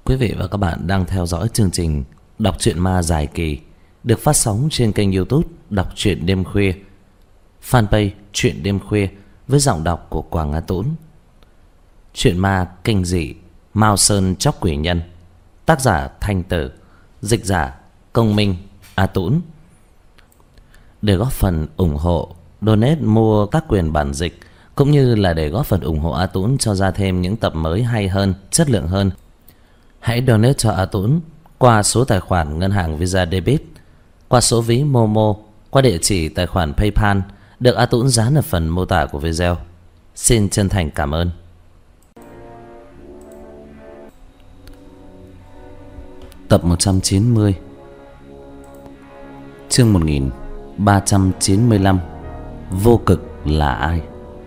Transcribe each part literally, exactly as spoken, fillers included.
Quý vị và các bạn đang theo dõi chương trình Đọc truyện ma dài kỳ được phát sóng trên kênh YouTube Đọc truyện đêm khuya, fanpage Truyện đêm khuya với giọng đọc của Quảng Á Tũng. Truyện ma kinh dị Mao Sơn Chóc Quỷ Nhân, tác giả Thanh Tử, dịch giả Công Minh, Á Tũng. Để góp phần ủng hộ, donate mua các quyền bản dịch cũng như là để góp phần ủng hộ Á Tũng cho ra thêm những tập mới hay hơn, chất lượng hơn, hãy donate cho Á Tũng qua số tài khoản ngân hàng Visa Debit, qua số ví Momo, qua địa chỉ tài khoản PayPal được Á Tũng dán ở phần mô tả của video. Xin chân thành cảm ơn. Tập một trăm chín mươi, chương một nghìn ba trăm chín mươi lăm. Vô cực là ai?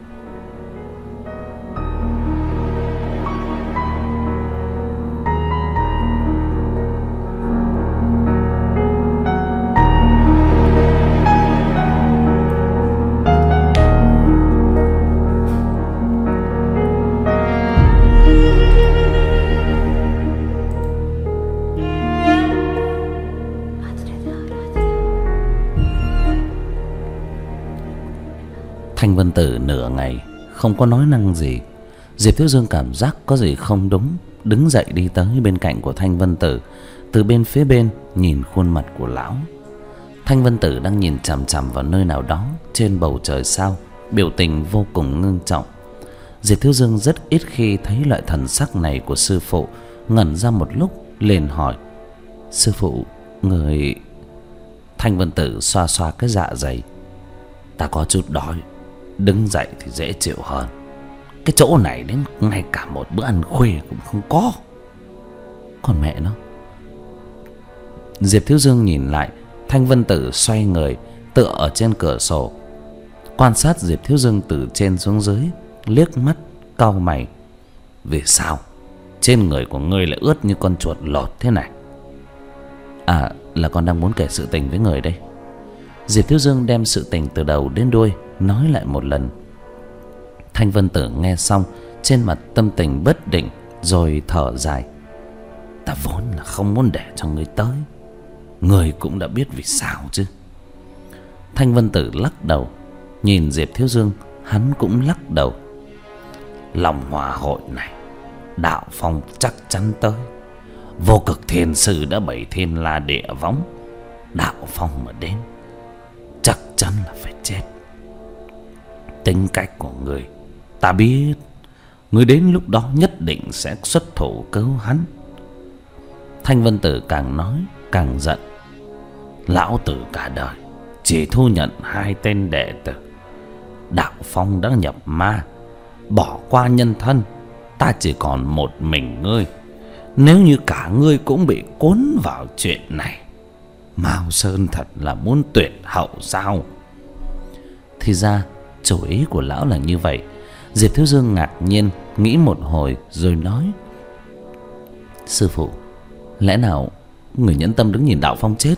Thanh Vân Tử nửa ngày không có nói năng gì. Diệp Thiếu Dương cảm giác có gì không đúng, đứng dậy đi tới bên cạnh của Thanh Vân Tử, từ bên phía bên nhìn khuôn mặt của lão. Thanh Vân Tử đang nhìn chằm chằm vào nơi nào đó trên bầu trời sao, biểu tình vô cùng ngưng trọng. Diệp Thiếu Dương rất ít khi thấy loại thần sắc này của sư phụ, ngẩn ra một lúc liền hỏi: "Sư phụ, người..." Thanh Vân Tử xoa xoa cái dạ dày: "Ta có chút đói, đứng dậy thì dễ chịu hơn. Cái chỗ này đến ngay cả một bữa ăn khuya cũng không có. Còn mẹ nó..." Diệp Thiếu Dương nhìn lại, Thanh Vân Tử xoay người tựa ở trên cửa sổ, quan sát Diệp Thiếu Dương từ trên xuống dưới, liếc mắt cau mày: "Vì sao trên người của ngươi lại ướt như con chuột lột thế này?" "À, là con đang muốn kể sự tình với người đây." Diệp Thiếu Dương đem sự tình từ đầu đến đuôi nói lại một lần. Thanh Vân Tử nghe xong, trên mặt tâm tình bất định rồi thở dài: "Ta vốn là không muốn để cho ngươi tới, ngươi cũng đã biết vì sao chứ." Thanh Vân Tử lắc đầu, nhìn Diệp Thiếu Dương, hắn cũng lắc đầu: "Lòng hòa hội này, đạo phong chắc chắn tới. Vô cực thiền sư đã bày thiên la địa võng, đạo phong mà đến chắc chắn là phải chết. Tính cách của người ta biết, người đến lúc đó nhất định sẽ xuất thủ cứu hắn." Thanh Vân Tử càng nói càng giận: "Lão tử cả đời chỉ thu nhận hai tên đệ tử, đạo phong đã nhập ma, bỏ qua nhân thân, ta chỉ còn một mình ngươi. Nếu như cả ngươi cũng bị cuốn vào chuyện này, Mao Sơn thật là muốn tuyệt hậu sao?" Thì ra chủ ý của lão là như vậy. Diệp Thiếu Dương ngạc nhiên nghĩ một hồi rồi nói: "Sư phụ, lẽ nào người nhẫn tâm đứng nhìn đạo phong chết?"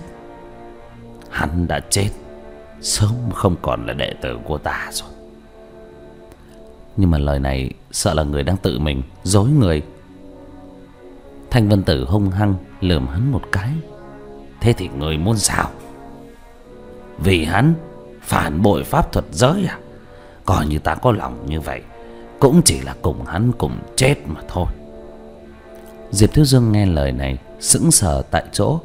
"Hắn đã chết, sớm không còn là đệ tử của ta rồi." "Nhưng mà lời này sợ là người đang tự mình dối người." Thanh Vân Tử hung hăng lườm hắn một cái: "Thế thì người muốn sao? Vì hắn phản bội pháp thuật giới à? Coi như ta có lòng như vậy, cũng chỉ là cùng hắn cùng chết mà thôi." Diệp Thiếu Dương nghe lời này sững sờ tại chỗ.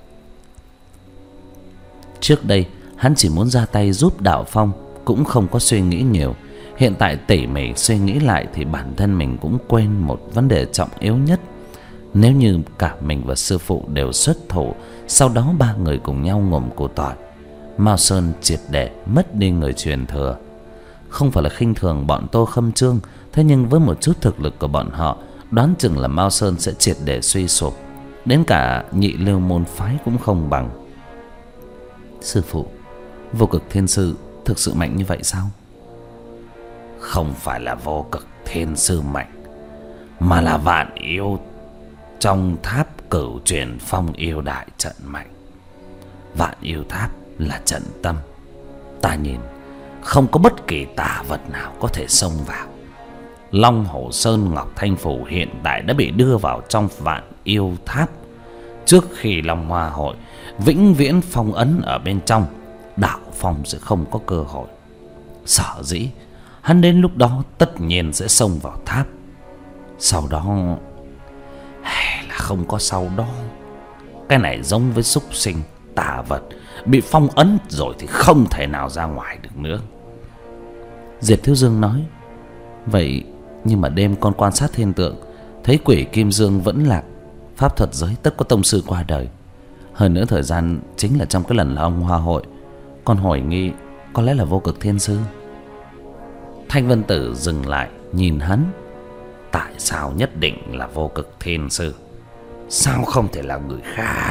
Trước đây hắn chỉ muốn ra tay giúp đạo phong, cũng không có suy nghĩ nhiều. Hiện tại tỉ mỉ suy nghĩ lại thì bản thân mình cũng quên một vấn đề trọng yếu nhất. Nếu như cả mình và sư phụ đều xuất thủ, sau đó ba người cùng nhau ngồm củ tỏi, Mao Sơn triệt để mất đi người truyền thừa. Không phải là khinh thường bọn Tô Khâm Trương, thế nhưng với một chút thực lực của bọn họ, đoán chừng là Mao Sơn sẽ triệt để suy sụp, đến cả nhị lưu môn phái cũng không bằng. "Sư phụ, vô cực thiên sư thực sự mạnh như vậy sao?" "Không phải là vô cực thiên sư mạnh, mà là vạn yêu trong tháp cửu truyền phong yêu đại trận mạnh. Vạn yêu tháp là trận tâm, ta nhìn không có bất kỳ tà vật nào có thể xông vào. Long Hồ Sơn Ngọc Thanh Phủ hiện tại đã bị đưa vào trong Vạn Yêu Tháp. Trước khi Long Hoa Hội vĩnh viễn phong ấn ở bên trong, Đạo Phong sẽ không có cơ hội. Sở dĩ hắn đến lúc đó tất nhiên sẽ xông vào tháp. Sau đó hay là không có sau đó. Cái này giống với súc sinh tà vật, bị phong ấn rồi thì không thể nào ra ngoài được nữa. Diệp Thiếu Dương nói: vậy nhưng mà đêm con quan sát thiên tượng, thấy quỷ Kim Dương vẫn lạc, pháp thuật giới tất có tông sư qua đời. Hơn nữa thời gian chính là trong cái lần Long Hoa Hội. Con hoài nghi có lẽ là Vô Cực Thiên Sư. Thanh Vân Tử dừng lại nhìn hắn. Tại sao nhất định là Vô Cực Thiên Sư? Sao không thể là người khác?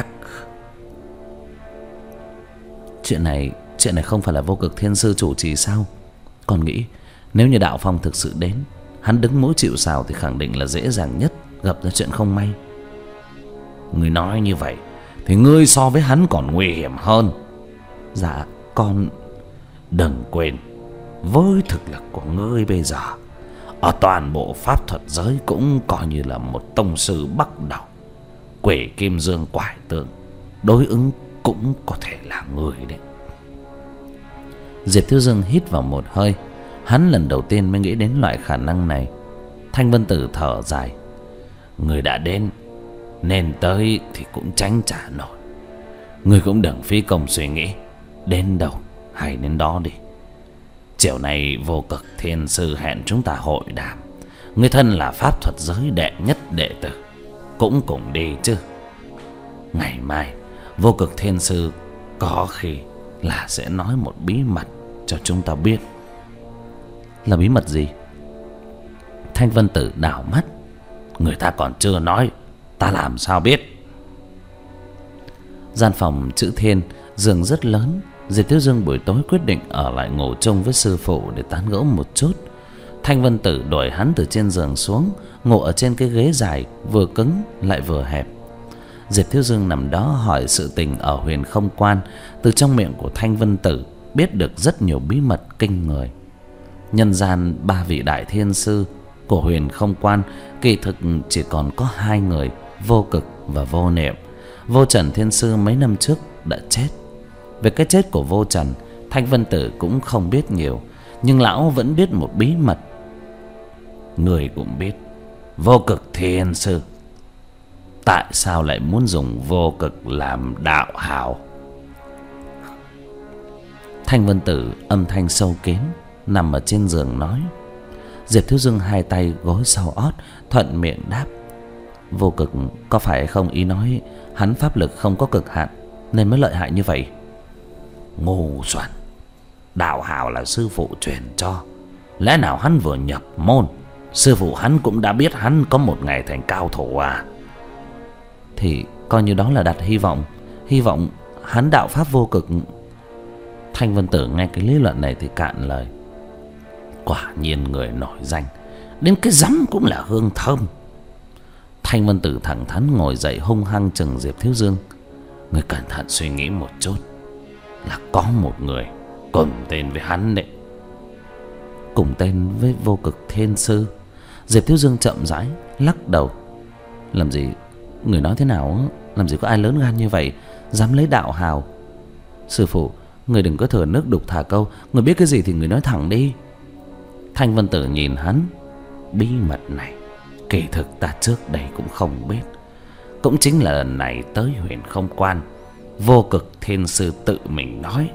Chuyện này Chuyện này không phải là Vô Cực Thiên Sư chủ trì sao? Con nghĩ nếu như Đạo Phong thực sự đến, hắn đứng mũi chịu sào thì khẳng định là dễ dàng nhất gặp ra chuyện không may. Người nói như vậy thì ngươi so với hắn còn nguy hiểm hơn. Dạ con... Đừng quên, với thực lực của ngươi bây giờ, ở toàn bộ pháp thuật giới cũng coi như là một tông sư bắt đầu. Quỷ Kim Dương Quải Tượng đối ứng cũng có thể là người đấy. Diệp Thiếu Dương hít vào một hơi. Hắn lần đầu tiên mới nghĩ đến loại khả năng này. Thanh Vân Tử thở dài: người đã đến, nên tới thì cũng tránh trả nổi. Người cũng đừng phí công suy nghĩ, đến đâu hay đến đó đi. Chiều nay Vô Cực Thiên Sư hẹn chúng ta hội đàm. Người thân là pháp thuật giới đệ nhất đệ tử, cũng cùng đi chứ. Ngày mai Vô Cực Thiên Sư có khi là sẽ nói một bí mật cho chúng ta biết. Là bí mật gì? Thanh Vân Tử đảo mắt: người ta còn chưa nói, ta làm sao biết? Gian phòng chữ Thiên, giường rất lớn. Diệp Thiếu Dương buổi tối quyết định ở lại ngủ chung với sư phụ để tán gẫu một chút. Thanh Vân Tử đuổi hắn từ trên giường xuống, ngồi ở trên cái ghế dài vừa cứng lại vừa hẹp. Diệp Thiếu Dương nằm đó hỏi sự tình ở Huyền Không Quan. Từ trong miệng của Thanh Vân Tử biết được rất nhiều bí mật kinh người. Nhân gian ba vị đại thiên sư của Huyền Không Quan kỳ thực chỉ còn có hai người, Vô Cực và Vô Niệm. Vô Trần Thiên Sư mấy năm trước đã chết. Về cái chết của Vô Trần, Thanh Vân Tử cũng không biết nhiều, nhưng lão vẫn biết một bí mật. Người cũng biết Vô Cực Thiên Sư tại sao lại muốn dùng vô cực làm đạo hào? Thanh Vân Tử âm thanh sâu kín nằm ở trên giường nói. Diệp Thiếu Dương hai tay gối sau ót, thuận miệng đáp: vô cực có phải không ý nói hắn pháp lực không có cực hạn nên mới lợi hại như vậy? Ngu xuẩn, đạo hào là sư phụ truyền cho, lẽ nào hắn vừa nhập môn sư phụ hắn cũng đã biết hắn có một ngày thành cao thủ à? Thì coi như đó là đặt hy vọng, hy vọng hắn đạo pháp vô cực. Thanh Vân Tử nghe cái lý luận này thì cạn lời. Quả nhiên người nổi danh đến cái rắm cũng là hương thơm. Thanh Vân Tử thẳng thắn ngồi dậy, hung hăng chừng Diệp Thiếu Dương. Người cẩn thận suy nghĩ một chút, là có một người cùng tên với hắn đấy. Cùng tên với vô cực thiên sư? Diệp Thiếu Dương chậm rãi lắc đầu. Làm gì, người nói thế nào? Làm gì có ai lớn gan như vậy dám lấy đạo hào? Sư phụ, người đừng có thừa nước đục thả câu, người biết cái gì thì người nói thẳng đi. Thanh Vân Tử nhìn hắn. Bí mật này kỳ thực ta trước đây cũng không biết. Cũng chính là lần này tới Huyền Không Quan, vô cực thiên sư tự mình nói,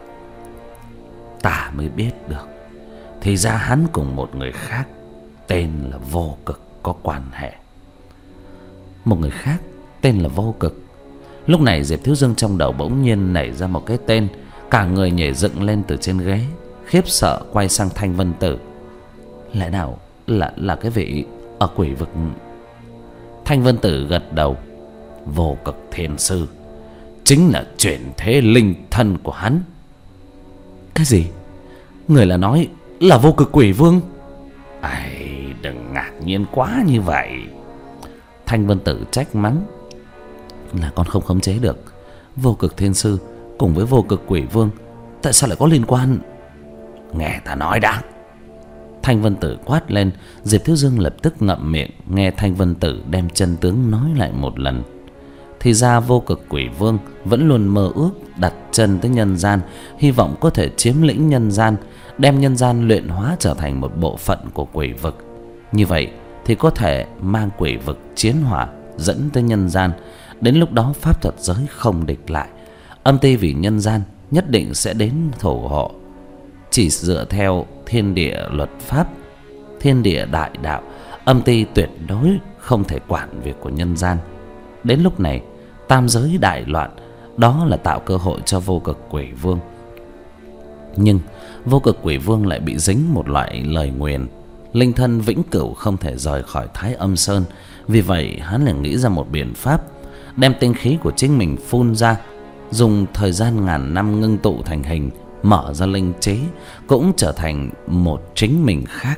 ta mới biết được. Thì ra hắn cùng một người khác tên là vô cực có quan hệ. Một người khác tên là vô cực. Lúc này Diệp Thiếu Dương trong đầu bỗng nhiên nảy ra một cái tên. Cả người nhảy dựng lên từ trên ghế, khiếp sợ quay sang Thanh Vân Tử. Lẽ nào là là cái vị ở quỷ vực? Thanh Vân Tử gật đầu. Vô cực thiên sư chính là chuyển thế linh thân của hắn. Cái gì? Người là nói là vô cực quỷ vương? Ai, đừng ngạc nhiên quá như vậy. Thanh Vân Tử trách mắng. Là con không khống chế được. Vô cực thiên sư cùng với vô cực quỷ vương tại sao lại có liên quan? Nghe ta nói đã. Thanh Vân Tử quát lên. Diệp Thiếu Dương lập tức ngậm miệng nghe Thanh Vân Tử đem chân tướng nói lại một lần. Thì ra Vô Cực Quỷ Vương vẫn luôn mơ ước đặt chân tới nhân gian, hy vọng có thể chiếm lĩnh nhân gian, đem nhân gian luyện hóa trở thành một bộ phận của quỷ vực. Như vậy thì có thể mang quỷ vực chiến hỏa dẫn tới nhân gian. Đến lúc đó pháp thuật giới không địch lại, âm ty vì nhân gian nhất định sẽ đến thủ hộ. Chỉ dựa theo thiên địa luật pháp, thiên địa đại đạo, âm ty tuyệt đối không thể quản việc của nhân gian. Đến lúc này tam giới đại loạn, đó là tạo cơ hội cho Vô Cực Quỷ Vương. Nhưng Vô Cực Quỷ Vương lại bị dính một loại lời nguyền, linh thân vĩnh cửu không thể rời khỏi Thái Âm Sơn. Vì vậy hắn lại nghĩ ra một biện pháp, đem tinh khí của chính mình phun ra, dùng thời gian ngàn năm ngưng tụ thành hình, mở ra linh trí, cũng trở thành một chính mình khác.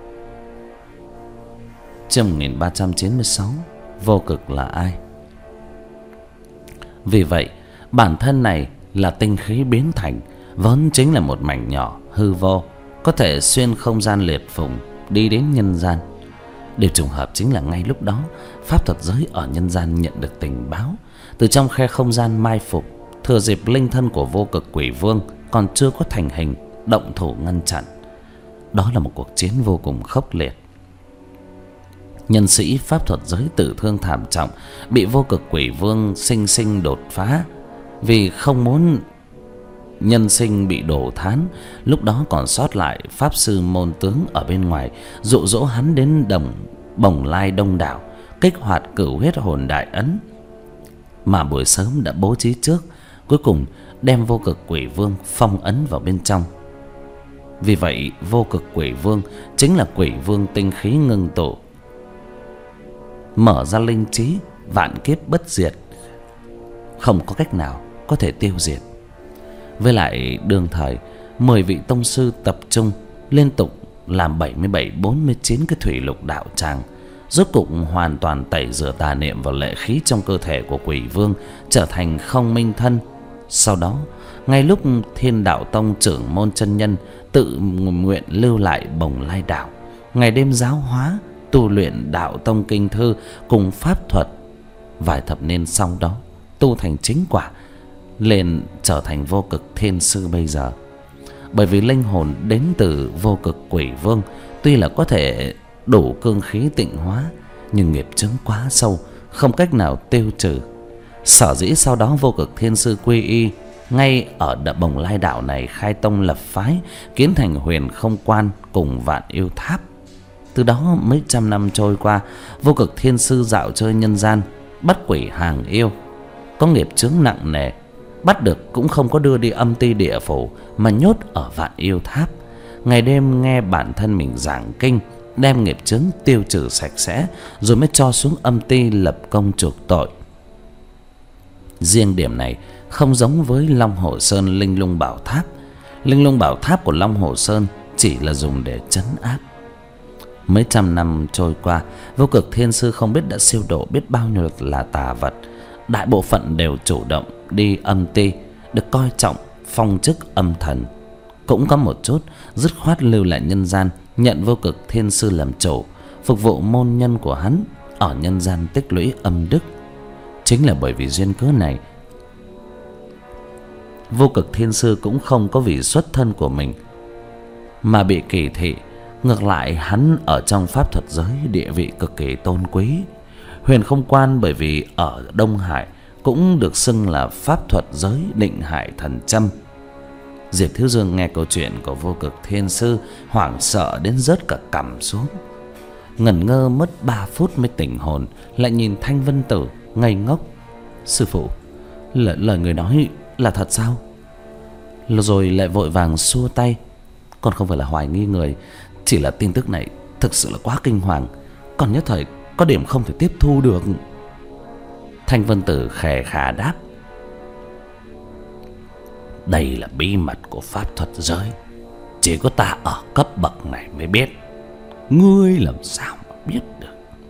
Chương một nghìn ba trăm chín mươi sáu. Vô cực là ai? Vì vậy bản thân này là tinh khí biến thành, vốn chính là một mảnh nhỏ hư vô, có thể xuyên không gian liệt phùng đi đến nhân gian. Điều trùng hợp chính là ngay lúc đó pháp thuật giới ở nhân gian nhận được tình báo, từ trong khe không gian mai phục, thừa dịp linh thân của Vô Cực Quỷ Vương còn chưa có thành hình, động thủ ngăn chặn. Đó là một cuộc chiến vô cùng khốc liệt. Nhân sĩ pháp thuật giới tử thương thảm trọng, bị Vô Cực Quỷ Vương sinh sinh đột phá. Vì không muốn nhân sinh bị đổ thán, lúc đó còn sót lại pháp sư môn tướng ở bên ngoài dụ dỗ hắn đến đồng Bồng Lai đông đảo, kích hoạt cửu huyết hồn đại ấn mà buổi sớm đã bố trí trước, cuối cùng đem Vô Cực Quỷ Vương phong ấn vào bên trong. Vì vậy Vô Cực Quỷ Vương chính là quỷ vương tinh khí ngưng tụ, mở ra linh trí, vạn kiếp bất diệt, không có cách nào có thể tiêu diệt. Với lại đương thời mười vị tông sư tập trung liên tục làm bảy mươi bảy bốn mươi chín cái thủy lục đạo tràng, rốt cục hoàn toàn tẩy rửa tà niệm và lệ khí trong cơ thể của quỷ vương, trở thành không minh thân. Sau đó ngay lúc Thiên Đạo Tông trưởng môn chân nhân tự nguyện lưu lại Bồng Lai đảo, ngày đêm giáo hóa tu luyện Đạo Tông kinh thư cùng pháp thuật, vài thập niên sau đó tu thành chính quả, lên trở thành Vô Cực Thiên Sư bây giờ. Bởi vì linh hồn đến từ Vô Cực Quỷ Vương tuy là có thể đủ cương khí tịnh hóa, nhưng nghiệp chướng quá sâu, không cách nào tiêu trừ. Sở dĩ sau đó Vô Cực Thiên Sư quy y ngay ở Đập Bồng Lai đảo này, khai tông lập phái, kiến thành Huyền Không Quan cùng Vạn Yêu Tháp. Từ đó mấy trăm năm trôi qua, Vô Cực Thiên Sư dạo chơi nhân gian, bắt quỷ hàng yêu, có nghiệp chướng nặng nề, bắt được cũng không có đưa đi âm ty địa phủ, mà nhốt ở Vạn Yêu Tháp, ngày đêm nghe bản thân mình giảng kinh, đem nghiệp chướng tiêu trừ sạch sẽ, rồi mới cho xuống âm ty lập công chuộc tội. Riêng điểm này không giống với Long Hồ Sơn Linh Lung Bảo Tháp. Linh Lung Bảo Tháp của Long Hồ Sơn chỉ là dùng để trấn áp. Mấy trăm năm trôi qua, Vô Cực Thiên Sư không biết đã siêu độ biết bao nhiêu là tà vật. Đại bộ phận đều chủ động đi âm ty, được coi trọng, phong chức âm thần. Cũng có một chút dứt khoát lưu lại nhân gian, nhận Vô Cực Thiên Sư làm chủ, phục vụ môn nhân của hắn ở nhân gian tích lũy âm đức. Chính là bởi vì duyên cớ này, Vô Cực Thiên Sư cũng không có vì xuất thân của mình mà bị kỳ thị. Ngược lại hắn ở trong pháp thuật giới địa vị cực kỳ tôn quý. Huyền Không Quan bởi vì ở Đông Hải cũng được xưng là pháp thuật giới định hải thần châm. Diệp Thiếu Dương nghe câu chuyện của Vô Cực Thiên Sư hoảng sợ đến rớt cả cằm xuống, ngẩn ngơ mất ba phút mới tỉnh hồn, lại nhìn Thanh Vân Tử ngây ngốc. Sư phụ, lời, lời người nói là thật sao? Rồi lại vội vàng xua tay. Con không phải là hoài nghi người, chỉ là tin tức này thực sự là quá kinh hoàng, còn nhất thời có điểm không thể tiếp thu được. Thanh Vân Tử khè khà đáp: đây là bí mật của pháp thuật giới, chỉ có ta ở cấp bậc này mới biết, ngươi làm sao mà biết được?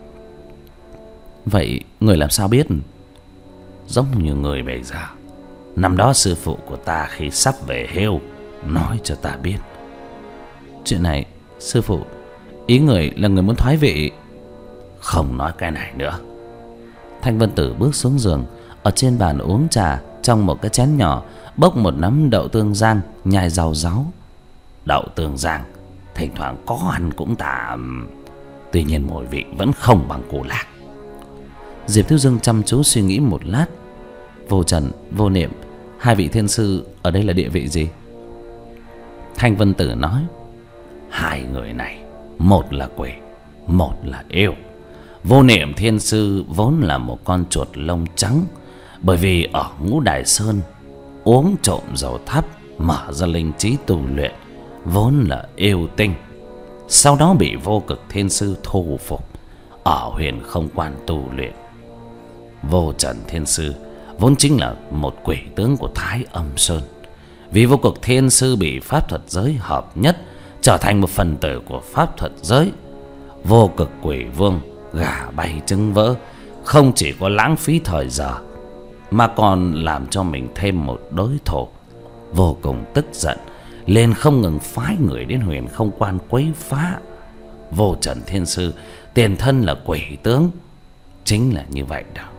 Vậy người làm sao biết? Giống như người bây giờ, năm đó sư phụ của ta khi sắp về hưu nói cho ta biết. Chuyện này Sư phụ, ý người là người muốn thoái vị? Không nói cái này nữa. Thanh Vân Tử bước xuống giường. Ở trên bàn uống trà, trong một cái chén nhỏ bốc một nắm đậu tương giang nhai rau ráu. Đậu tương giang thỉnh thoảng có ăn cũng tạm, tuy nhiên mùi vị vẫn không bằng củ lạc. Diệp Thiếu Dương chăm chú suy nghĩ một lát. Vô Trần, Vô Niệm, hai vị thiên sư ở đây là địa vị gì? Thanh Vân Tử nói, hai người này, một là quỷ, một là yêu. Vô Niệm thiên sư vốn là một con chuột lông trắng, bởi vì ở Ngũ Đài Sơn uống trộm dầu thắp mở ra linh trí tu luyện, vốn là yêu tinh. Sau đó bị Vô Cực thiên sư thu phục ở Huyền Không Quan tu luyện. Vô Trần thiên sư vốn chính là một quỷ tướng của Thái Âm Sơn. Vì Vô Cực thiên sư bị pháp thuật giới hợp nhất, trở thành một phần tử của pháp thuật giới, Vô Cực quỷ vương gà bay trứng vỡ, không chỉ có lãng phí thời giờ mà còn làm cho mình thêm một đối thủ. Vô cùng tức giận, liền không ngừng phái người đến Huyền Không Quan quấy phá. Vô Trần thiên sư tiền thân là quỷ tướng, chính là như vậy đó.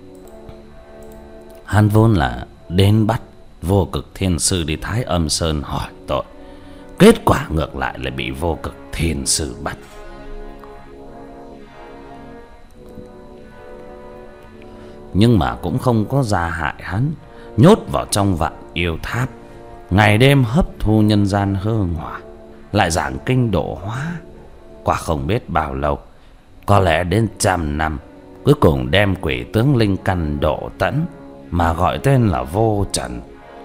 Hắn vốn là đến bắt Vô Cực thiên sư đi Thái Âm Sơn hỏi tội, kết quả ngược lại lại bị Vô Cực thiên sư bắt. Nhưng mà cũng không có gia hại hắn, nhốt vào trong Vạn Yêu Tháp, ngày đêm hấp thu nhân gian hương hỏa, lại giảng kinh độ hóa. Qua không biết bao lâu, có lẽ đến trăm năm, cuối cùng đem quỷ tướng linh căn độ tẫn, mà gọi tên là Vô Trần.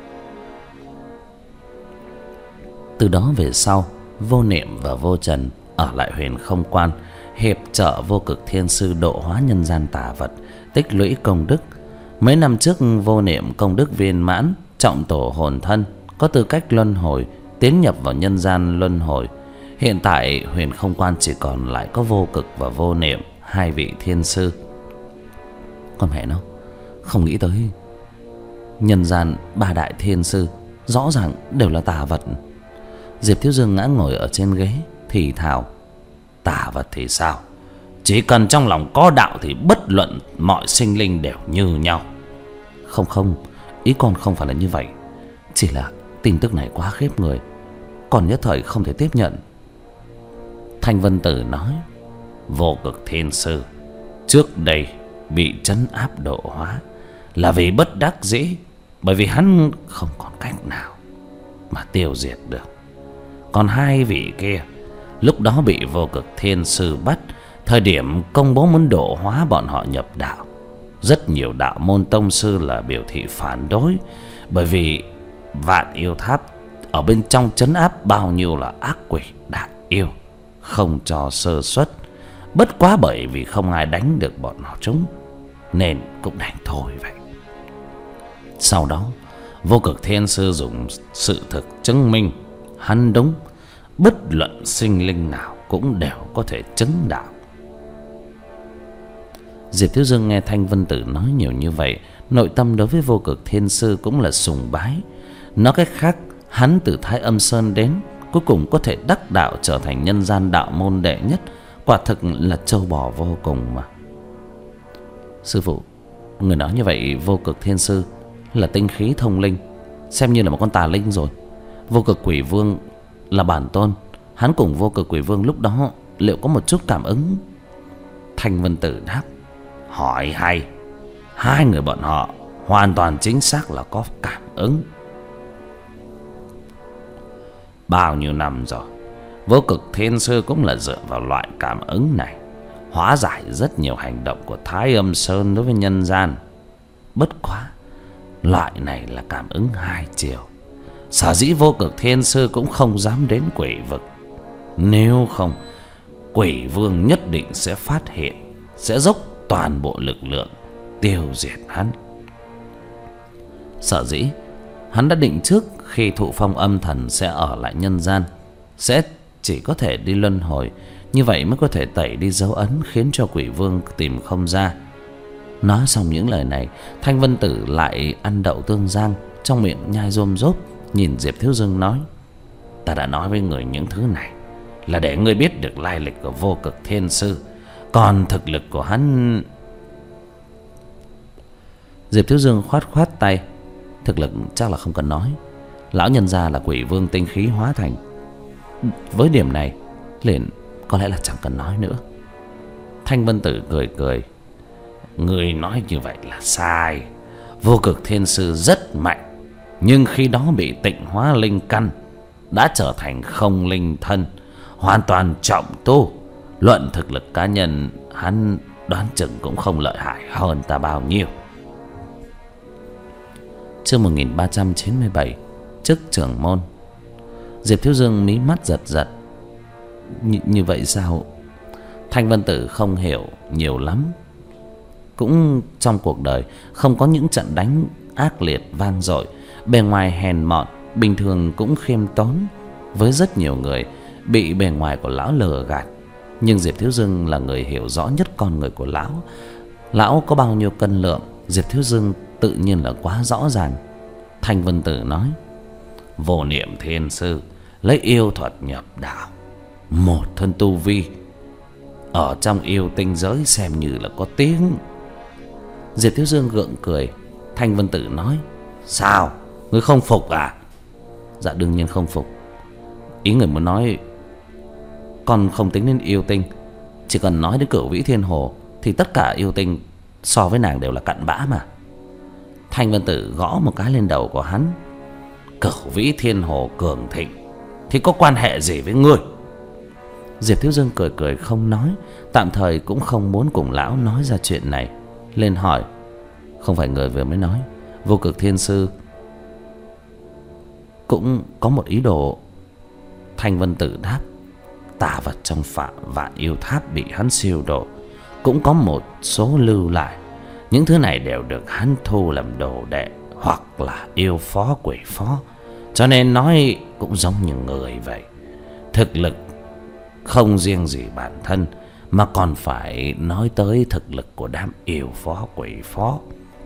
Từ đó về sau, Vô Niệm và Vô Trần ở lại Huyền Không Quan, hiệp trợ Vô Cực thiên sư độ hóa nhân gian tà vật, tích lũy công đức. Mấy năm trước, Vô Niệm công đức viên mãn, trọng tổ hồn thân, có tư cách luân hồi, tiến nhập vào nhân gian luân hồi. Hiện tại Huyền Không Quan chỉ còn lại có Vô Cực và Vô Niệm, hai vị thiên sư. Con mẹ nó, không nghĩ tới nhân gian ba đại thiên sư rõ ràng đều là tà vật. Diệp Thiếu Dương ngã ngồi ở trên ghế thì thào, tà vật thì sao? Chỉ cần trong lòng có đạo thì bất luận mọi sinh linh đều như nhau. Không không, ý con không phải là như vậy. Chỉ là tin tức này quá khiếp người, còn nhất thời không thể tiếp nhận. Thanh Vân Tử nói, Vô Cực thiên sư trước đây bị trấn áp độ hóa là vì bất đắc dĩ, bởi vì hắn không còn cách nào mà tiêu diệt được. Còn hai vị kia lúc đó bị Vô Cực thiên sư bắt, thời điểm công bố muốn độ hóa bọn họ nhập đạo, rất nhiều đạo môn tông sư là biểu thị phản đối, bởi vì Vạn Yêu Tháp ở bên trong trấn áp bao nhiêu là ác quỷ đại yêu, không cho sơ suất. Bất quá bởi vì không ai đánh được bọn họ chúng, nên cũng đành thôi vậy. Sau đó Vô Cực thiên sư dùng sự thực chứng minh hắn đúng, bất luận sinh linh nào cũng đều có thể chứng đạo. Diệp Thiếu Dương nghe Thanh Vân Tử nói nhiều như vậy, nội tâm đối với Vô Cực thiên sư cũng là sùng bái. Nói cách khác, hắn từ Thái Âm Sơn đến, cuối cùng có thể đắc đạo trở thành nhân gian đạo môn đệ nhất, quả thực là trâu bò vô cùng mà. Sư phụ, người nói như vậy Vô Cực thiên sư là tinh khí thông linh, xem như là một con tà linh rồi. Vô Cực quỷ vương là bản tôn, hắn cùng Vô Cực quỷ vương lúc đó liệu có một chút cảm ứng? Thanh Vân Tử đáp, hỏi hay. Hai người bọn họ hoàn toàn chính xác là có cảm ứng. Bao nhiêu năm rồi, Vô Cực thiên sư cũng là dựa vào loại cảm ứng này hóa giải rất nhiều hành động của Thái Âm Sơn đối với nhân gian. Bất quá loại này là cảm ứng hai chiều, sở dĩ Vô Cực thiên sư cũng không dám đến quỷ vực. Nếu không, quỷ vương nhất định sẽ phát hiện, sẽ dốc toàn bộ lực lượng tiêu diệt hắn. Sở dĩ hắn đã định trước khi thụ phong âm thần sẽ ở lại nhân gian, sẽ chỉ có thể đi luân hồi, như vậy mới có thể tẩy đi dấu ấn, khiến cho quỷ vương tìm không ra. Nói xong những lời này, Thanh Vân Tử lại ăn đậu tương giang, trong miệng nhai rôm rốp, nhìn Diệp Thiếu Dương nói, ta đã nói với người những thứ này là để ngươi biết được lai lịch của Vô Cực Thiên Sư. Còn thực lực của hắn... Diệp Thiếu Dương khoát khoát tay. Thực lực chắc là không cần nói. Lão nhân gia là quỷ vương tinh khí hóa thành. Với điểm này liền có lẽ là chẳng cần nói nữa. Thanh Vân Tử cười cười. Ngươi nói như vậy là sai. Vô Cực Thiên Sư rất mạnh, nhưng khi đó bị tịnh hóa linh căn, đã trở thành không linh thân, hoàn toàn trọng tu. Luận thực lực cá nhân, hắn đoán chừng cũng không lợi hại hơn ta bao nhiêu. Chương một nghìn ba trăm chín mươi bảy. Chức trưởng môn. Diệp Thiếu Dương mí mắt giật giật. Nh Như vậy sao? Thanh Vân Tử không hiểu nhiều lắm. Cũng trong cuộc đời không có những trận đánh ác liệt vang dội. Bề ngoài hèn mọn, bình thường cũng khiêm tốn với rất nhiều người, bị bề ngoài của lão lừa gạt. Nhưng Diệp Thiếu Dương là người hiểu rõ nhất con người của lão. Lão có bao nhiêu cân lượng, Diệp Thiếu Dương tự nhiên là quá rõ ràng. Thanh Vân Tử nói: Vô Niệm Thiên Sư lấy yêu thuật nhập đạo, một thân tu vi ở trong yêu tinh giới xem như là có tiếng. Diệp Thiếu Dương gượng cười. Thanh Vân Tử nói: Sao, ngươi không phục à? Dạ đương nhiên không phục. Ý người muốn nói, còn không tính đến yêu tinh, chỉ cần nói đến Cửu Vĩ Thiên Hồ thì tất cả yêu tinh so với nàng đều là cặn bã mà. Thanh Vân Tử gõ một cái lên đầu của hắn. Cửu Vĩ Thiên Hồ cường thịnh thì có quan hệ gì với ngươi? Diệp Thiếu Dương cười cười không nói. Tạm thời cũng không muốn cùng lão nói ra chuyện này. Lên hỏi: Không phải người vừa mới nói Vô Cực Thiên Sư cũng có một ý đồ? Thanh Vân Tử đáp: Tà vật trong phạm Vạn Yêu Tháp bị hắn siêu độ, cũng có một số lưu lại. Những thứ này đều được hắn thu làm đồ đệ hoặc là yêu phó quỷ phó, cho nên nói cũng giống như người vậy. Thực lực không riêng gì bản thân, mà còn phải nói tới thực lực của đám yêu phó quỷ phó.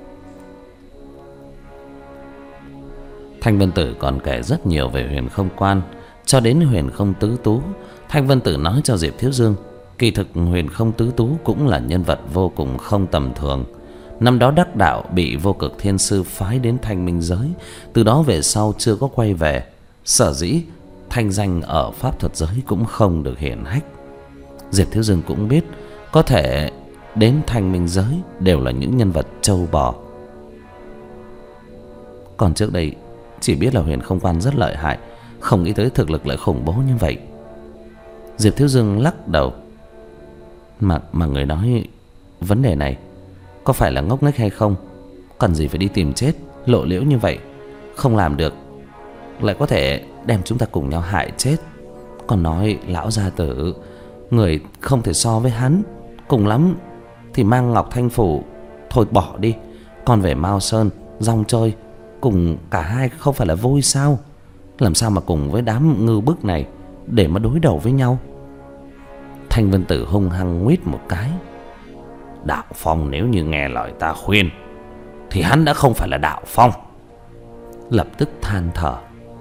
Thanh Vân Tử còn kể rất nhiều về Huyền Không Quan cho đến Huyền Không Tứ Tú. Thanh Vân Tử nói cho Diệp Thiếu Dương, kỳ thực Huyền Không Tứ Tú cũng là nhân vật vô cùng không tầm thường. Năm đó đắc đạo bị Vô Cực Thiên Sư phái đến Thanh Minh Giới, từ đó về sau chưa có quay về. Sở dĩ thanh danh ở pháp thuật giới cũng không được hiển hách. Diệp Thiếu Dương cũng biết có thể đến Thanh Minh Giới đều là những nhân vật trâu bò. Còn trước đây chỉ biết là Huyền Không Quan rất lợi hại, không nghĩ tới thực lực lại khủng bố như vậy. Diệp Thiếu Dương lắc đầu. Mà, mà người nói vấn đề này có phải là ngốc nghếch hay không? Cần gì phải đi tìm chết lộ liễu như vậy? Không làm được lại có thể đem chúng ta cùng nhau hại chết. Còn nói lão gia tử, người không thể so với hắn, cùng lắm thì mang Ngọc Thanh Phủ thôi bỏ đi. Còn về Mao Sơn, Rong Chơi, cùng cả hai không phải là vui sao? Làm sao mà cùng với đám ngư bức này để mà đối đầu với nhau? Thanh Vân Tử hung hăng nguyết một cái. Đạo Phong nếu như nghe lời ta khuyên thì hắn đã không phải là Đạo Phong. Lập tức than thở.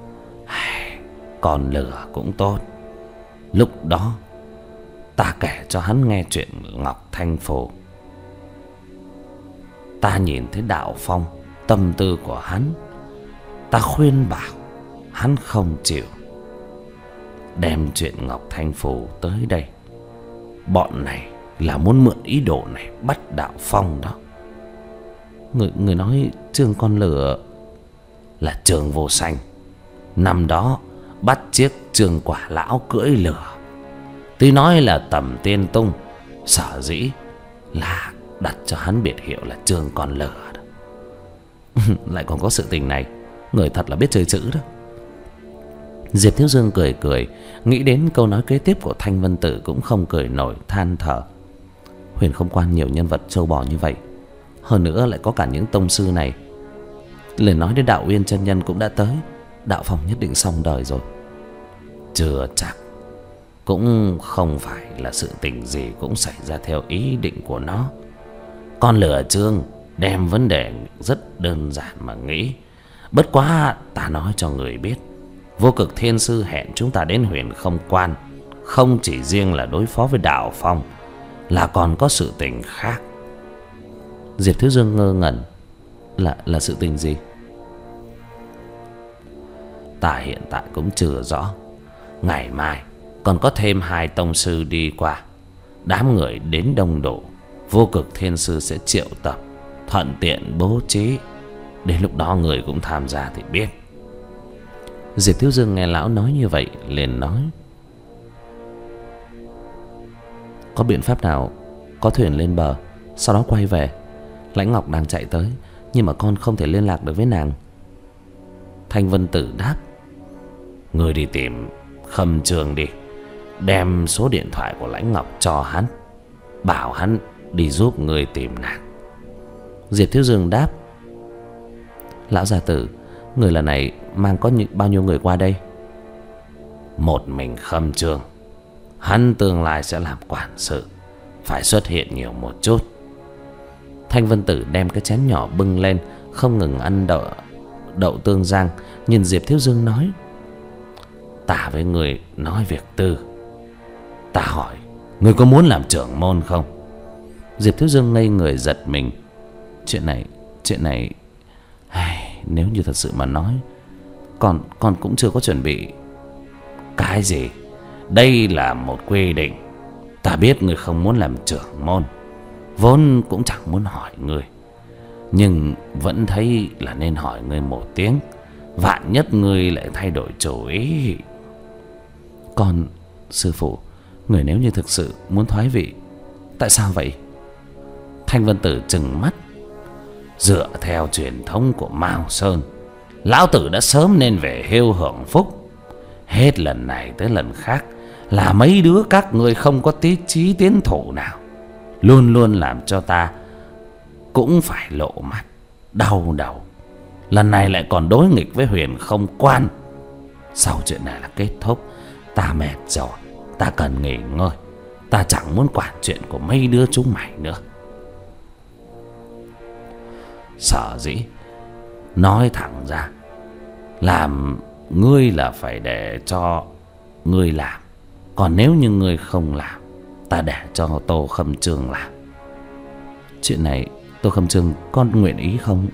Còn lửa cũng tốt. Lúc đó ta kể cho hắn nghe chuyện Ngọc Thanh Phủ. Ta nhìn thấy Đạo Phong, tâm tư của hắn, ta khuyên bảo hắn không chịu. Đem chuyện Ngọc Thanh Phủ tới đây. Bọn này là muốn mượn ý đồ này bắt Đạo Phong đó. Người, người nói Trương Con Lửa là Trương Vô Sanh. Năm đó bắt chiếc Trương Quả Lão cưỡi lửa. Tuy nói là tầm tiên tung, sở dĩ là đặt cho hắn biệt hiệu là Trương Con Lửa đó. Lại còn có sự tình này. Người thật là biết chơi chữ đó. Diệp Thiếu Dương cười cười, nghĩ đến câu nói kế tiếp của Thanh Vân Tử cũng không cười nổi, than thở. Huyền Không Quan nhiều nhân vật trâu bò như vậy, hơn nữa lại có cả những tông sư này. Lời nói đến Đạo Uyên chân nhân cũng đã tới, Đạo Phong nhất định xong đời rồi. Chưa chắc. Cũng không phải là sự tình gì cũng xảy ra theo ý định của nó. Con Lửa Trương đem vấn đề rất đơn giản mà nghĩ. Bất quá ta nói cho người biết, Vô Cực Thiên Sư hẹn chúng ta đến Huyền Không Quan không chỉ riêng là đối phó với Đào Phong, là còn có sự tình khác. Diệp Thiếu Dương ngơ ngẩn. Là là sự tình gì? Ta hiện tại cũng chưa rõ. Ngày mai còn có thêm hai tông sư đi qua. Đám người đến đông đủ, Vô Cực Thiên Sư sẽ triệu tập, thuận tiện bố trí. Đến lúc đó người cũng tham gia thì biết. Diệp Thiếu Dương nghe lão nói như vậy liền nói: có biện pháp nào có thuyền lên bờ, sau đó quay về? Lãnh Ngọc đang chạy tới, nhưng mà con không thể liên lạc được với nàng. Thanh Vân Tử đáp: người đi tìm Khâm Trường đi, đem số điện thoại của Lãnh Ngọc cho hắn, bảo hắn đi giúp người tìm nàng. Diệp Thiếu Dương đáp: lão gia tử, người lần này mang có những bao nhiêu người qua đây? Một mình Khâm Trường. Hắn tương lai sẽ làm quản sự, phải xuất hiện nhiều một chút. Thanh Vân Tử đem cái chén nhỏ bưng lên, không ngừng ăn đậu, đậu tương rang. Nhìn Diệp Thiếu Dương nói: ta với người nói việc tư. Ta hỏi, người có muốn làm trưởng môn không? Diệp Thiếu Dương ngây người giật mình. Chuyện này, chuyện này ai, nếu như thật sự mà nói, Con, con cũng chưa có chuẩn bị. Cái gì? Đây là một quy định. Ta biết người không muốn làm trưởng môn, vốn cũng chẳng muốn hỏi người, nhưng vẫn thấy là nên hỏi người một tiếng. Vạn nhất người lại thay đổi chủ ý. Con, sư phụ, người nếu như thực sự muốn thoái vị, tại sao vậy? Thanh Vân Tử trừng mắt. Dựa theo truyền thống của Mao Sơn, lão tử đã sớm nên về hưu hưởng phúc. Hết lần này tới lần khác là mấy đứa các ngươi không có tí chí tiến thủ nào, luôn luôn làm cho ta cũng phải lộ mặt, đau đầu. Lần này lại còn đối nghịch với Huyền Không Quan. Sau chuyện này là kết thúc, ta mệt rồi, ta cần nghỉ ngơi. Ta chẳng muốn quản chuyện của mấy đứa chúng mày nữa. Sở dĩ nói thẳng ra, làm ngươi là phải để cho ngươi làm, còn nếu như ngươi không làm, ta để cho Tô Khâm Trương làm. Chuyện này Tô Khâm Trương con nguyện ý không?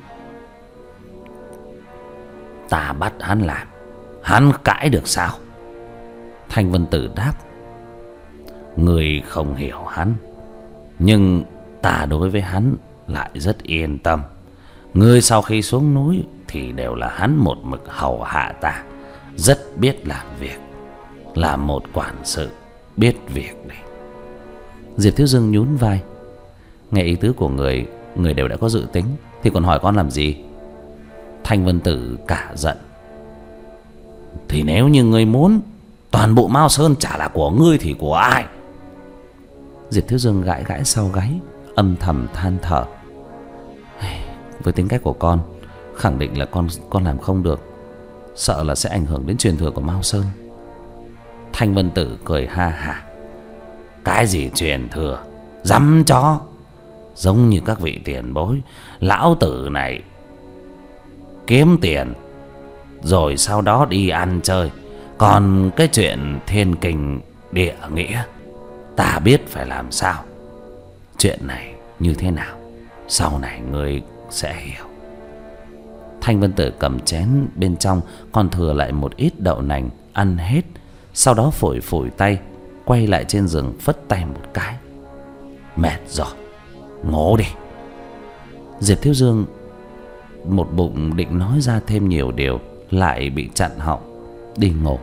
Ta bắt hắn làm, hắn cãi được sao? Thanh Vân Tử đáp: ngươi không hiểu hắn, nhưng ta đối với hắn lại rất yên tâm. Ngươi sau khi xuống núi thì đều là hắn một mực hầu hạ ta, rất biết làm việc, là một quản sự biết việc này. Diệp Thiếu Dương nhún vai. Nghe ý tứ của người, người đều đã có dự tính, thì còn hỏi con làm gì? Thanh Vân Tử cả giận. Thì nếu như ngươi muốn toàn bộ Mao Sơn chả là của ngươi thì của ai? Diệp Thiếu Dương gãi gãi sau gáy, âm thầm than thở. Với tính cách của con, khẳng định là con con làm không được, sợ là sẽ ảnh hưởng đến truyền thừa của Mao Sơn. Thanh Vân Tử cười ha hả. Cái gì truyền thừa, dăm chó. Giống như các vị tiền bối, lão tử này kiếm tiền rồi sau đó đi ăn chơi. Còn cái chuyện thiên kinh địa nghĩa, ta biết phải làm sao. Chuyện này như thế nào, sau này ngươi sẽ hiểu. Thanh Vân Tử cầm chén bên trong còn thừa lại một ít đậu nành, ăn hết. Sau đó phủi phủi tay, quay lại trên giường phất tay một cái. Mệt rồi, ngủ đi. Diệp Thiếu Dương một bụng định nói ra thêm nhiều điều, lại bị chặn họng. Đi ngủ.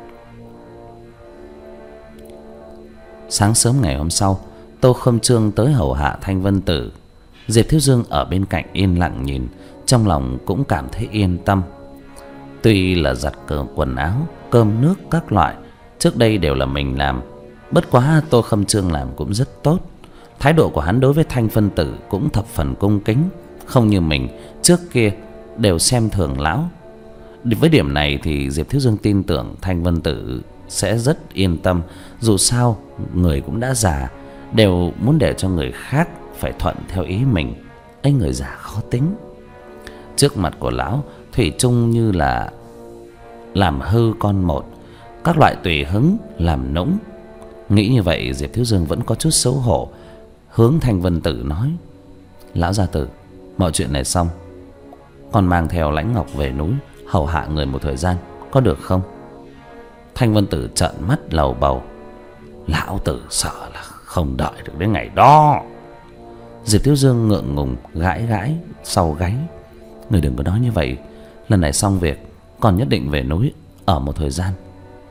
Sáng sớm ngày hôm sau, Tô Khâm Trương tới hầu hạ Thanh Vân Tử. Diệp Thiếu Dương ở bên cạnh yên lặng nhìn, trong lòng cũng cảm thấy yên tâm. Tuy là giặt cờ quần áo, cơm nước các loại trước đây đều là mình làm, bất quá Tô Khâm Trương làm cũng rất tốt. Thái độ của hắn đối với Thanh Vân Tử cũng thập phần cung kính, không như mình trước kia đều xem thường lão. Với điểm này thì Diệp Thiếu Dương tin tưởng Thanh Vân Tử sẽ rất yên tâm. Dù sao người cũng đã già, đều muốn để cho người khác phải thuận theo ý mình. Ấy, người già khó tính. Trước mặt của lão, thủy chung như là làm hư con một. Các loại tùy hứng, làm nũng, Nghĩ như vậy, Diệp Thiếu Dương vẫn có chút xấu hổ, hướng Thanh Vân Tử nói: "Lão gia tử, mọi chuyện này xong, con mang theo Lãnh Ngọc về núi hầu hạ người một thời gian, có được không?" Thanh Vân Tử trợn mắt lầu bầu: "Lão tử sợ là không đợi được đến ngày đó." Diệp Thiếu Dương ngượng ngùng gãi gãi sau gáy: "Người đừng có nói như vậy, lần này xong việc con nhất định về núi ở một thời gian."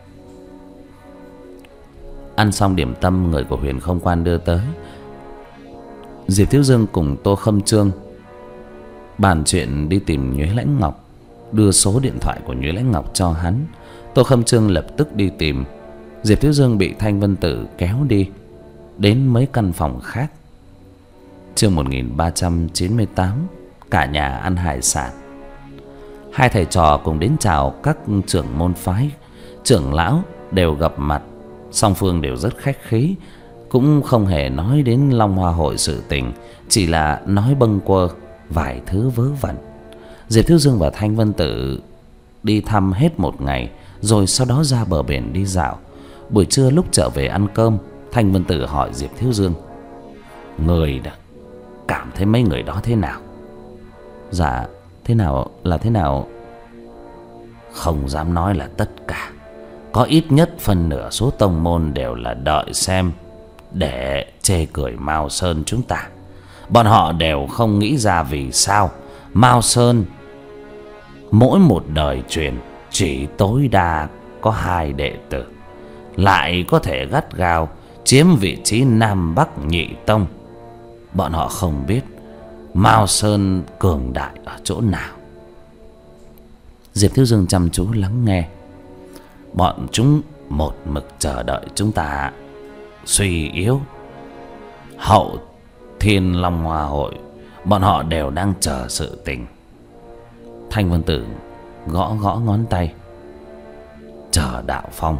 Ăn xong điểm tâm người của Huyền Không Quan đưa tới, Diệp Thiếu Dương cùng Tô Khâm Trương bàn chuyện đi tìm Nhuế Lãnh Ngọc, đưa số điện thoại của Nhuế Lãnh Ngọc cho hắn. Tô Khâm Trương lập tức đi tìm. Diệp Thiếu Dương bị Thanh Vân Tử kéo đi đến mấy căn phòng khác. Chương một nghìn ba trăm chín mươi tám, cả nhà ăn hải sản. Hai thầy trò cùng đến chào các trưởng môn phái, trưởng lão đều gặp mặt, song phương đều rất khách khí, cũng không hề nói đến Long Hoa hội sự tình, chỉ là nói bâng quơ vài thứ vớ vẩn. Diệp Thiếu Dương và Thanh Vân Tử đi thăm hết một ngày, rồi sau đó ra bờ biển đi dạo. Buổi trưa lúc trở về ăn cơm, Thanh Vân Tử hỏi Diệp Thiếu Dương: "Người đã cảm thấy mấy người đó thế nào?" "Dạ, thế nào là thế nào?" "Không dám nói là tất cả, có ít nhất phần nửa số tông môn đều là đợi xem để chê cười Mao Sơn chúng ta. Bọn họ đều không nghĩ ra vì sao Mao Sơn mỗi một đời truyền chỉ tối đa có hai đệ tử, lại có thể gắt gao chiếm vị trí Nam Bắc nhị tông. Bọn họ không biết Mao Sơn cường đại ở chỗ nào." Diệp Thiếu Dương chăm chú lắng nghe: "Bọn chúng một mực chờ đợi chúng ta suy yếu. Hậu Thiên Long Hoa hội, bọn họ đều đang chờ sự tình." Thanh Vân Tử gõ gõ ngón tay: "Chờ đạo phong.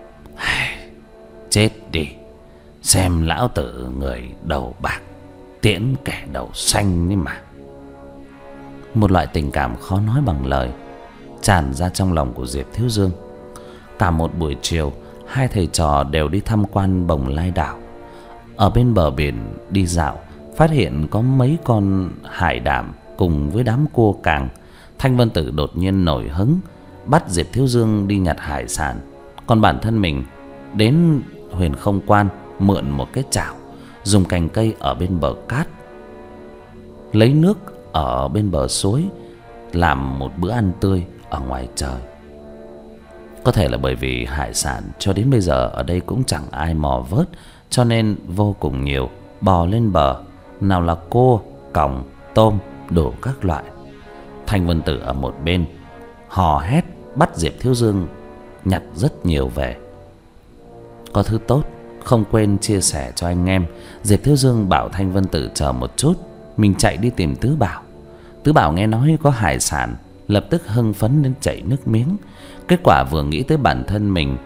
Chết đi, xem lão tử người đầu bạc tiễn kẻ đầu xanh ấy mà." Một loại tình cảm khó nói bằng lời tràn ra trong lòng của Diệp Thiếu Dương. Cả một buổi chiều, hai thầy trò đều đi tham quan Bồng Lai đảo. Ở bên bờ biển đi dạo, phát hiện có mấy con hải đảm cùng với đám cua càng. Thanh Vân Tử đột nhiên nổi hứng, bắt Diệp Thiếu Dương đi nhặt hải sản, còn bản thân mình đến Huyền Không Quan mượn một cái chảo, dùng cành cây ở bên bờ cát, lấy nước ở bên bờ suối, làm một bữa ăn tươi ở ngoài trời. Có thể là bởi vì hải sản cho đến bây giờ ở đây cũng chẳng ai mò vớt, cho nên vô cùng nhiều bò lên bờ, nào là cua, còng, tôm, đủ các loại. Thanh Vân Tử ở một bên hò hét bắt Diệp Thiếu Dương nhặt rất nhiều về. Có thứ tốt không quên chia sẻ cho anh em. Diệp Thiếu Dương bảo Thanh Vân Tử chờ một chút, mình chạy đi tìm Tứ Bảo. Tứ Bảo nghe nói có hải sản, lập tức hưng phấn đến chảy nước miếng. Kết quả vừa nghĩ tới bản thân mình,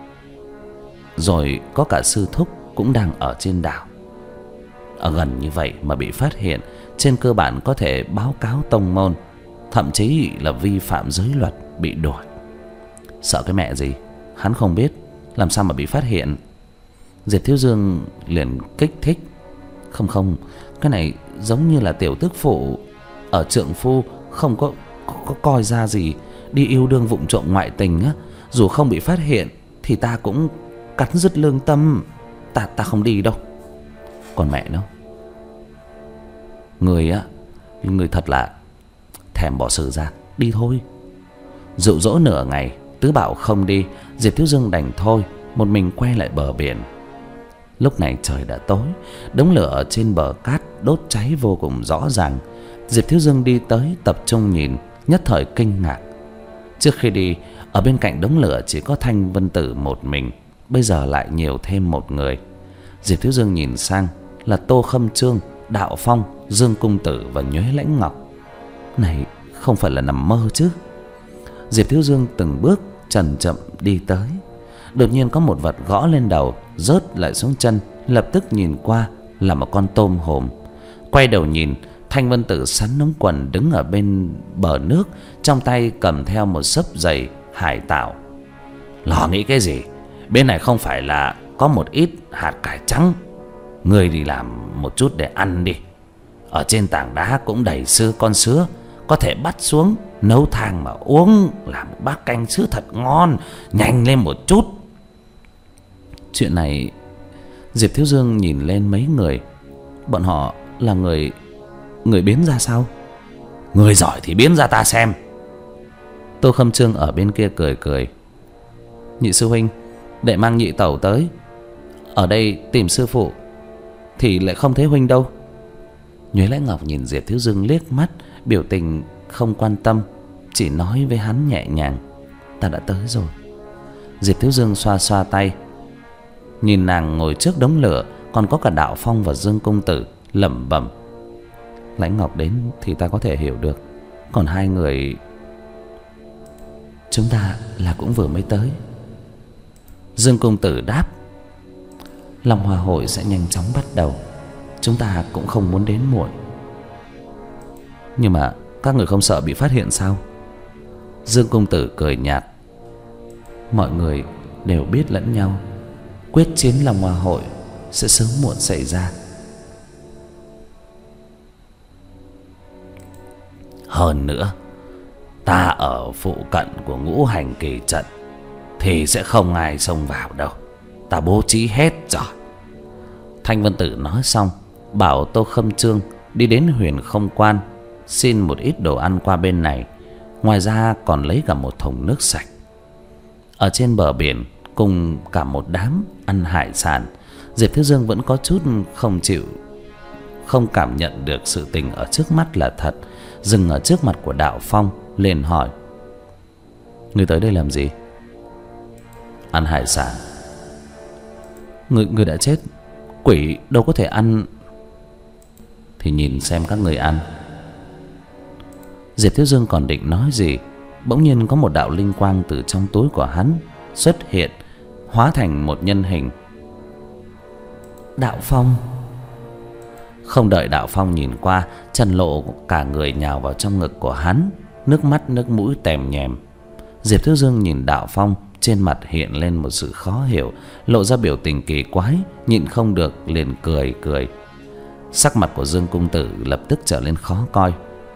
rồi có cả sư thúc cũng đang ở trên đảo, ở gần như vậy mà bị phát hiện, trên cơ bản có thể báo cáo tông môn, thậm chí là vi phạm giới luật, bị đuổi. Sợ cái mẹ gì, hắn không biết, làm sao mà bị phát hiện. Diệp Thiếu Dương liền kích thích: "Không không, cái này giống như là tiểu tức phụ ở trượng phu không có, có, có coi ra gì, đi yêu đương vụng trộm ngoại tình á, dù không bị phát hiện thì ta cũng cắn rứt lương tâm, ta ta không đi đâu." Còn mẹ nó, người á, người thật là thèm bỏ sự ra, đi thôi. Dụ dỗ nửa ngày, Tứ Bảo không đi, Diệp Thiếu Dương đành thôi, một mình quay lại bờ biển. Lúc này trời đã tối, đống lửa ở trên bờ cát đốt cháy vô cùng rõ ràng. Diệp Thiếu Dương đi tới tập trung nhìn, nhất thời kinh ngạc. Trước khi đi, ở bên cạnh đống lửa chỉ có Thanh Vân Tử một mình, bây giờ lại nhiều thêm một người. Diệp Thiếu Dương nhìn sang là Tô Khâm Trương, Đạo Phong, Dương Cung Tử và Nhuế Lãnh Ngọc. Này không phải là nằm mơ chứ? Diệp Thiếu Dương từng bước chậm chậm đi tới. Đột nhiên có một vật gõ lên đầu, rớt lại xuống chân. Lập tức nhìn qua là một con tôm hùm. Quay đầu nhìn, Thanh Vân Tử sắn ống quần đứng ở bên bờ nước, trong tay cầm theo một xấp giày hải tảo. Lo nghĩ cái gì? Bên này không phải là có một ít hạt cải trắng. Ngươi đi làm một chút để ăn đi. Ở trên tảng đá cũng đầy sữa con sứa, có thể bắt xuống nấu thang mà uống, làm một bát canh sứa thật ngon. Nhanh lên một chút. Chuyện này Diệp Thiếu Dương nhìn lên mấy người. Bọn họ là người Người biến ra sao? Người giỏi thì biến ra ta xem. Tô Khâm Trương ở bên kia cười cười. Nhị sư huynh, đệ mang nhị tẩu tới. Ở đây tìm sư phụ thì lại không thấy huynh đâu. Nhuế Lãnh Ngọc nhìn Diệp Thiếu Dương liếc mắt, biểu tình không quan tâm, chỉ nói với hắn nhẹ nhàng: Ta đã tới rồi. Diệp Thiếu Dương xoa xoa tay, nhìn nàng ngồi trước đống lửa, còn có cả Đạo Phong và Dương công tử, lẩm bẩm: Lãnh Ngọc đến thì ta có thể hiểu được, còn hai người chúng ta là cũng vừa mới tới. Dương công tử đáp: Long Hoa hội sẽ nhanh chóng bắt đầu, chúng ta cũng không muốn đến muộn. Nhưng mà các người không sợ bị phát hiện sao? Dương công tử cười nhạt: Mọi người đều biết lẫn nhau, quyết chiến Long Hoa hội sẽ sớm muộn xảy ra. Hơn nữa, ta ở phụ cận của ngũ hành kỳ trận thì sẽ không ai xông vào đâu. Ta bố trí hết rồi. Thanh Vân Tử nói xong, bảo Tô Khâm Trương đi đến Huyền Không Quan xin một ít đồ ăn qua bên này. Ngoài ra còn lấy cả một thùng nước sạch. Ở trên bờ biển cùng cả một đám ăn hải sản, Diệp Thiếu Dương vẫn có chút không chịu, không cảm nhận được sự tình ở trước mắt là thật. Dừng ở trước mặt của Đạo Phong, liền hỏi: Người tới đây làm gì? Ăn hải sản. Người, người đã chết, quỷ đâu có thể ăn. Thì nhìn xem các người ăn. Diệp Thiếu Dương còn định nói gì, bỗng nhiên có một đạo linh quang từ trong túi của hắn xuất hiện, hóa thành một nhân hình. Đạo Phong. Không đợi Đạo Phong nhìn qua, Trần Lộ cả người nhào vào trong ngực của hắn, nước mắt nước mũi tèm nhèm. Diệp Thiếu Dương nhìn Đạo Phong, trên mặt hiện lên một sự khó hiểu, lộ ra biểu tình kỳ quái, nhịn không được liền cười cười. Sắc mặt của Dương công tử lập tức trở nên khó coi.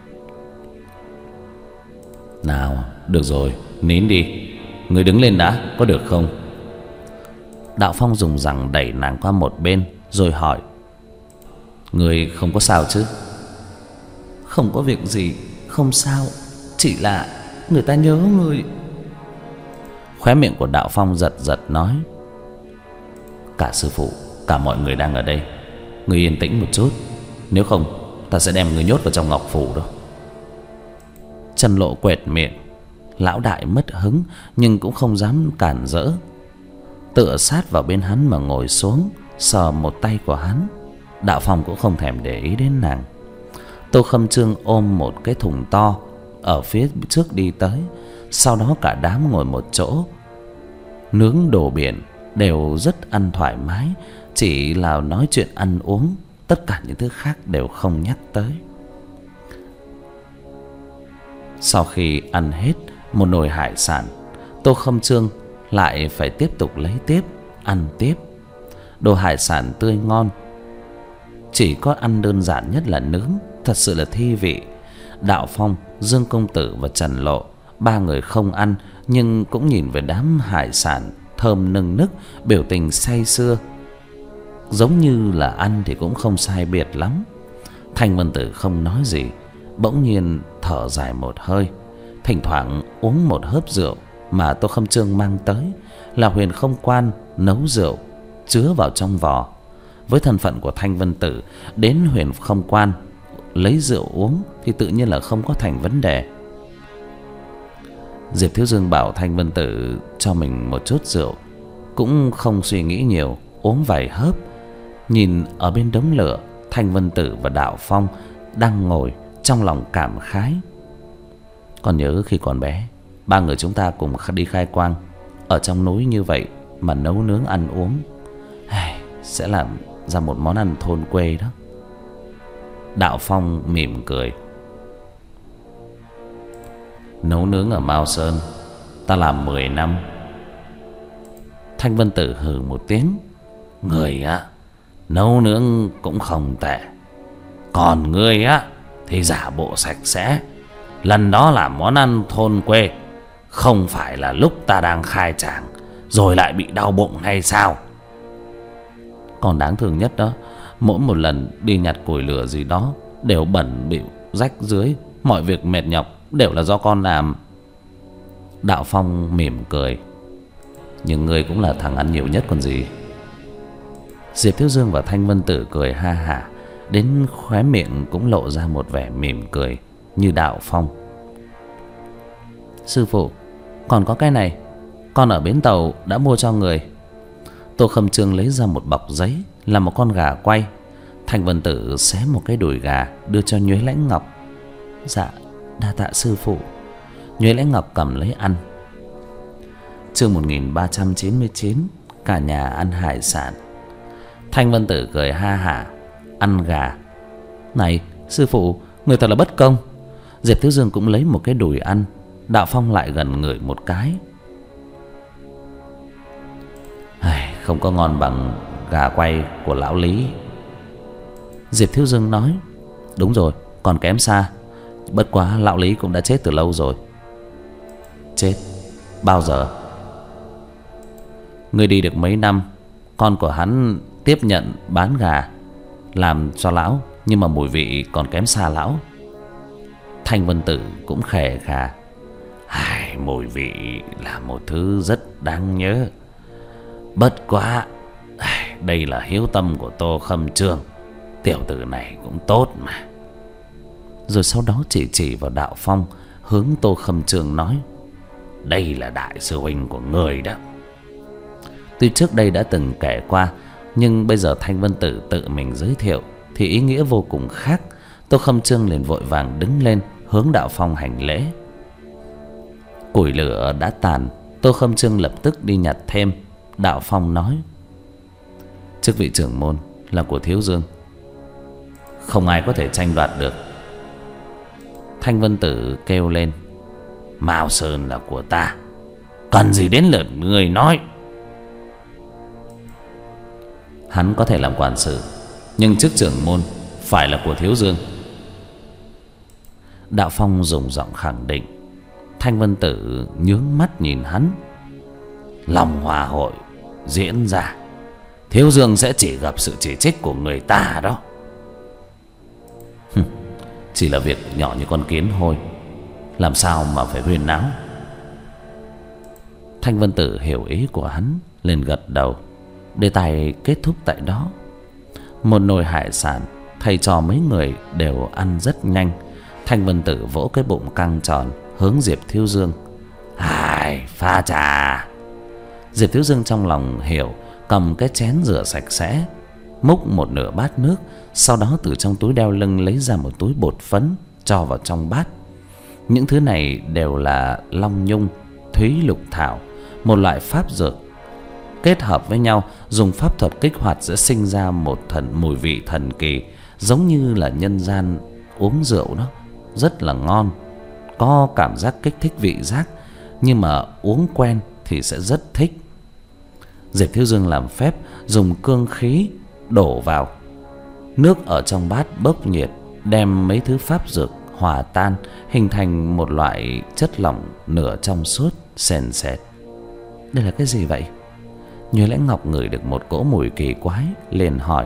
Nào, được rồi, nín đi. Người đứng lên đã, có được không? Đạo Phong dùng rằng đẩy nàng qua một bên, rồi hỏi: Người không có sao chứ? Không có việc gì, không sao, chỉ là người ta nhớ người. Khóe miệng của Đạo Phong giật giật nói: Cả sư phụ, cả mọi người đang ở đây, người yên tĩnh một chút, nếu không ta sẽ đem người nhốt vào trong ngọc phủ đó. Trần Lộ quệt miệng, lão đại mất hứng nhưng cũng không dám cản rỡ, tựa sát vào bên hắn mà ngồi xuống, sờ một tay của hắn. Đạo Phong cũng không thèm để ý đến nàng. Tô Khâm Trương ôm một cái thùng to ở phía trước đi tới, sau đó cả đám ngồi một chỗ nướng đồ biển, đều rất ăn thoải mái, chỉ là nói chuyện ăn uống, tất cả những thứ khác đều không nhắc tới. Sau khi ăn hết một nồi hải sản, Tô Khâm Trương lại phải tiếp tục lấy tiếp, ăn tiếp. Đồ hải sản tươi ngon, chỉ có ăn đơn giản nhất là nướng, thật sự là thi vị. Đạo Phong, Dương công tử và Trần Lộ, ba người không ăn nhưng cũng nhìn về đám hải sản thơm nừng nức, biểu tình say sưa, giống như là ăn thì cũng không sai biệt lắm. Thanh Vân Tử không nói gì, bỗng nhiên thở dài một hơi, thỉnh thoảng uống một hớp rượu mà Tô Khâm Trương mang tới, là Huyền Không Quan nấu rượu chứa vào trong vò. Với thân phận của Thanh Vân Tử, đến Huyền Không Quan lấy rượu uống thì tự nhiên là không có thành vấn đề. Diệp Thiếu Dương bảo Thanh Vân Tử cho mình một chút rượu, cũng không suy nghĩ nhiều, uống vài hớp. Nhìn ở bên đống lửa, Thanh Vân Tử và Đạo Phong đang ngồi, trong lòng cảm khái. Còn nhớ khi còn bé, ba người chúng ta cùng đi khai quang ở trong núi như vậy mà nấu nướng ăn uống, sẽ làm ra một món ăn thôn quê đó. Đạo Phong mỉm cười: Nấu nướng ở Mao Sơn ta làm mười năm. Thanh Vân Tử hừ một tiếng, Người á nấu nướng cũng không tệ, còn ngươi á thì giả bộ sạch sẽ. Lần đó là món ăn thôn quê, không phải là lúc ta đang khai tràng rồi lại bị đau bụng hay sao? Còn đáng thương nhất đó, mỗi một lần đi nhặt củi lửa gì đó đều bẩn bịu rách rưới, mọi việc mệt nhọc đều là do con làm. Đạo Phong mỉm cười. Nhưng ngươi cũng là thằng ăn nhiều nhất còn gì. Diệp Thiếu Dương và Thanh Vân Tử cười ha hả, đến khóe miệng cũng lộ ra một vẻ mỉm cười như Đạo Phong. Sư phụ, còn có cái này, con ở bến tàu đã mua cho người. Tô Khâm Trương lấy ra một bọc giấy là một con gà quay. Thanh Vân Tử xé một cái đùi gà đưa cho Nhuế Lãnh Ngọc. Dạ, đa tạ sư phụ. Nhuế Lãnh Ngọc cầm lấy ăn. Chương một nghìn ba trăm chín mươi chín. Cả nhà ăn hải sản. Thanh Vân Tử cười ha hả ăn gà. Này sư phụ, người thật là bất công. Diệp Thiếu Dương cũng lấy một cái đùi ăn. Đạo Phong lại gần ngửi một cái. Ai, không có ngon bằng gà quay của lão Lý. Diệp Thiếu Dương nói. Đúng rồi, còn kém xa. Bất quá lão Lý cũng đã chết từ lâu rồi. Chết? Bao giờ? Người đi được mấy năm, con của hắn tiếp nhận bán gà làm cho lão, nhưng mà mùi vị còn kém xa lão. Thanh Vân Tử cũng khè khà. Ai, mùi vị là một thứ rất đáng nhớ. Bất quá đây là hiếu tâm của Tô Khâm Trương. Tiểu tử này cũng tốt mà. Rồi sau đó chỉ chỉ vào Đạo Phong, hướng Tô Khâm Trương nói. Đây là đại sư huynh của người đó. Tuy trước đây đã từng kể qua, nhưng bây giờ Thanh Vân Tử tự mình giới thiệu thì ý nghĩa vô cùng khác. Tô Khâm Trương liền vội vàng đứng lên, hướng Đạo Phong hành lễ. Củi lửa đã tàn, Tô Khâm Trương lập tức đi nhặt thêm. Đạo Phong nói. Chức vị trưởng môn là của Thiếu Dương, không ai có thể tranh đoạt được. Thanh Vân Tử kêu lên. Mao Sơn là của ta, cần gì đến lượt người nói. Hắn có thể làm quản sự, nhưng chức trưởng môn phải là của Thiếu Dương. Đạo Phong dùng giọng khẳng định. Thanh Vân Tử nhướng mắt nhìn hắn. Lòng hòa hội diễn ra, Thiếu Dương sẽ chỉ gặp sự chỉ trích của người ta đó. Chỉ là việc nhỏ như con kiến thôi, làm sao mà phải huyên náo. Thanh Vân Tử hiểu ý của hắn, liền gật đầu. Đề tài kết thúc tại đó. Một nồi hải sản, thầy trò mấy người đều ăn rất nhanh. Thanh Vân Tử vỗ cái bụng căng tròn, hướng Diệp Thiếu Dương. Ai, pha trà. Diệp Thiếu Dương trong lòng hiểu, cầm cái chén rửa sạch sẽ, múc một nửa bát nước, sau đó từ trong túi đeo lưng lấy ra một túi bột phấn, cho vào trong bát. Những thứ này đều là long nhung, thúy lục thảo, một loại pháp dược. Kết hợp với nhau, dùng pháp thuật kích hoạt sẽ sinh ra một thần mùi vị thần kỳ, giống như là nhân gian uống rượu đó, rất là ngon, có cảm giác kích thích vị giác, nhưng mà uống quen thì sẽ rất thích. Diệp Thiếu Dương làm phép, dùng cương khí đổ vào. Nước ở trong bát bốc nhiệt, đem mấy thứ pháp dược hòa tan, hình thành một loại chất lỏng nửa trong suốt, sền sệt. Đây là cái gì vậy? Nhuế Lãnh Ngọc ngửi được một cỗ mùi kỳ quái, liền hỏi.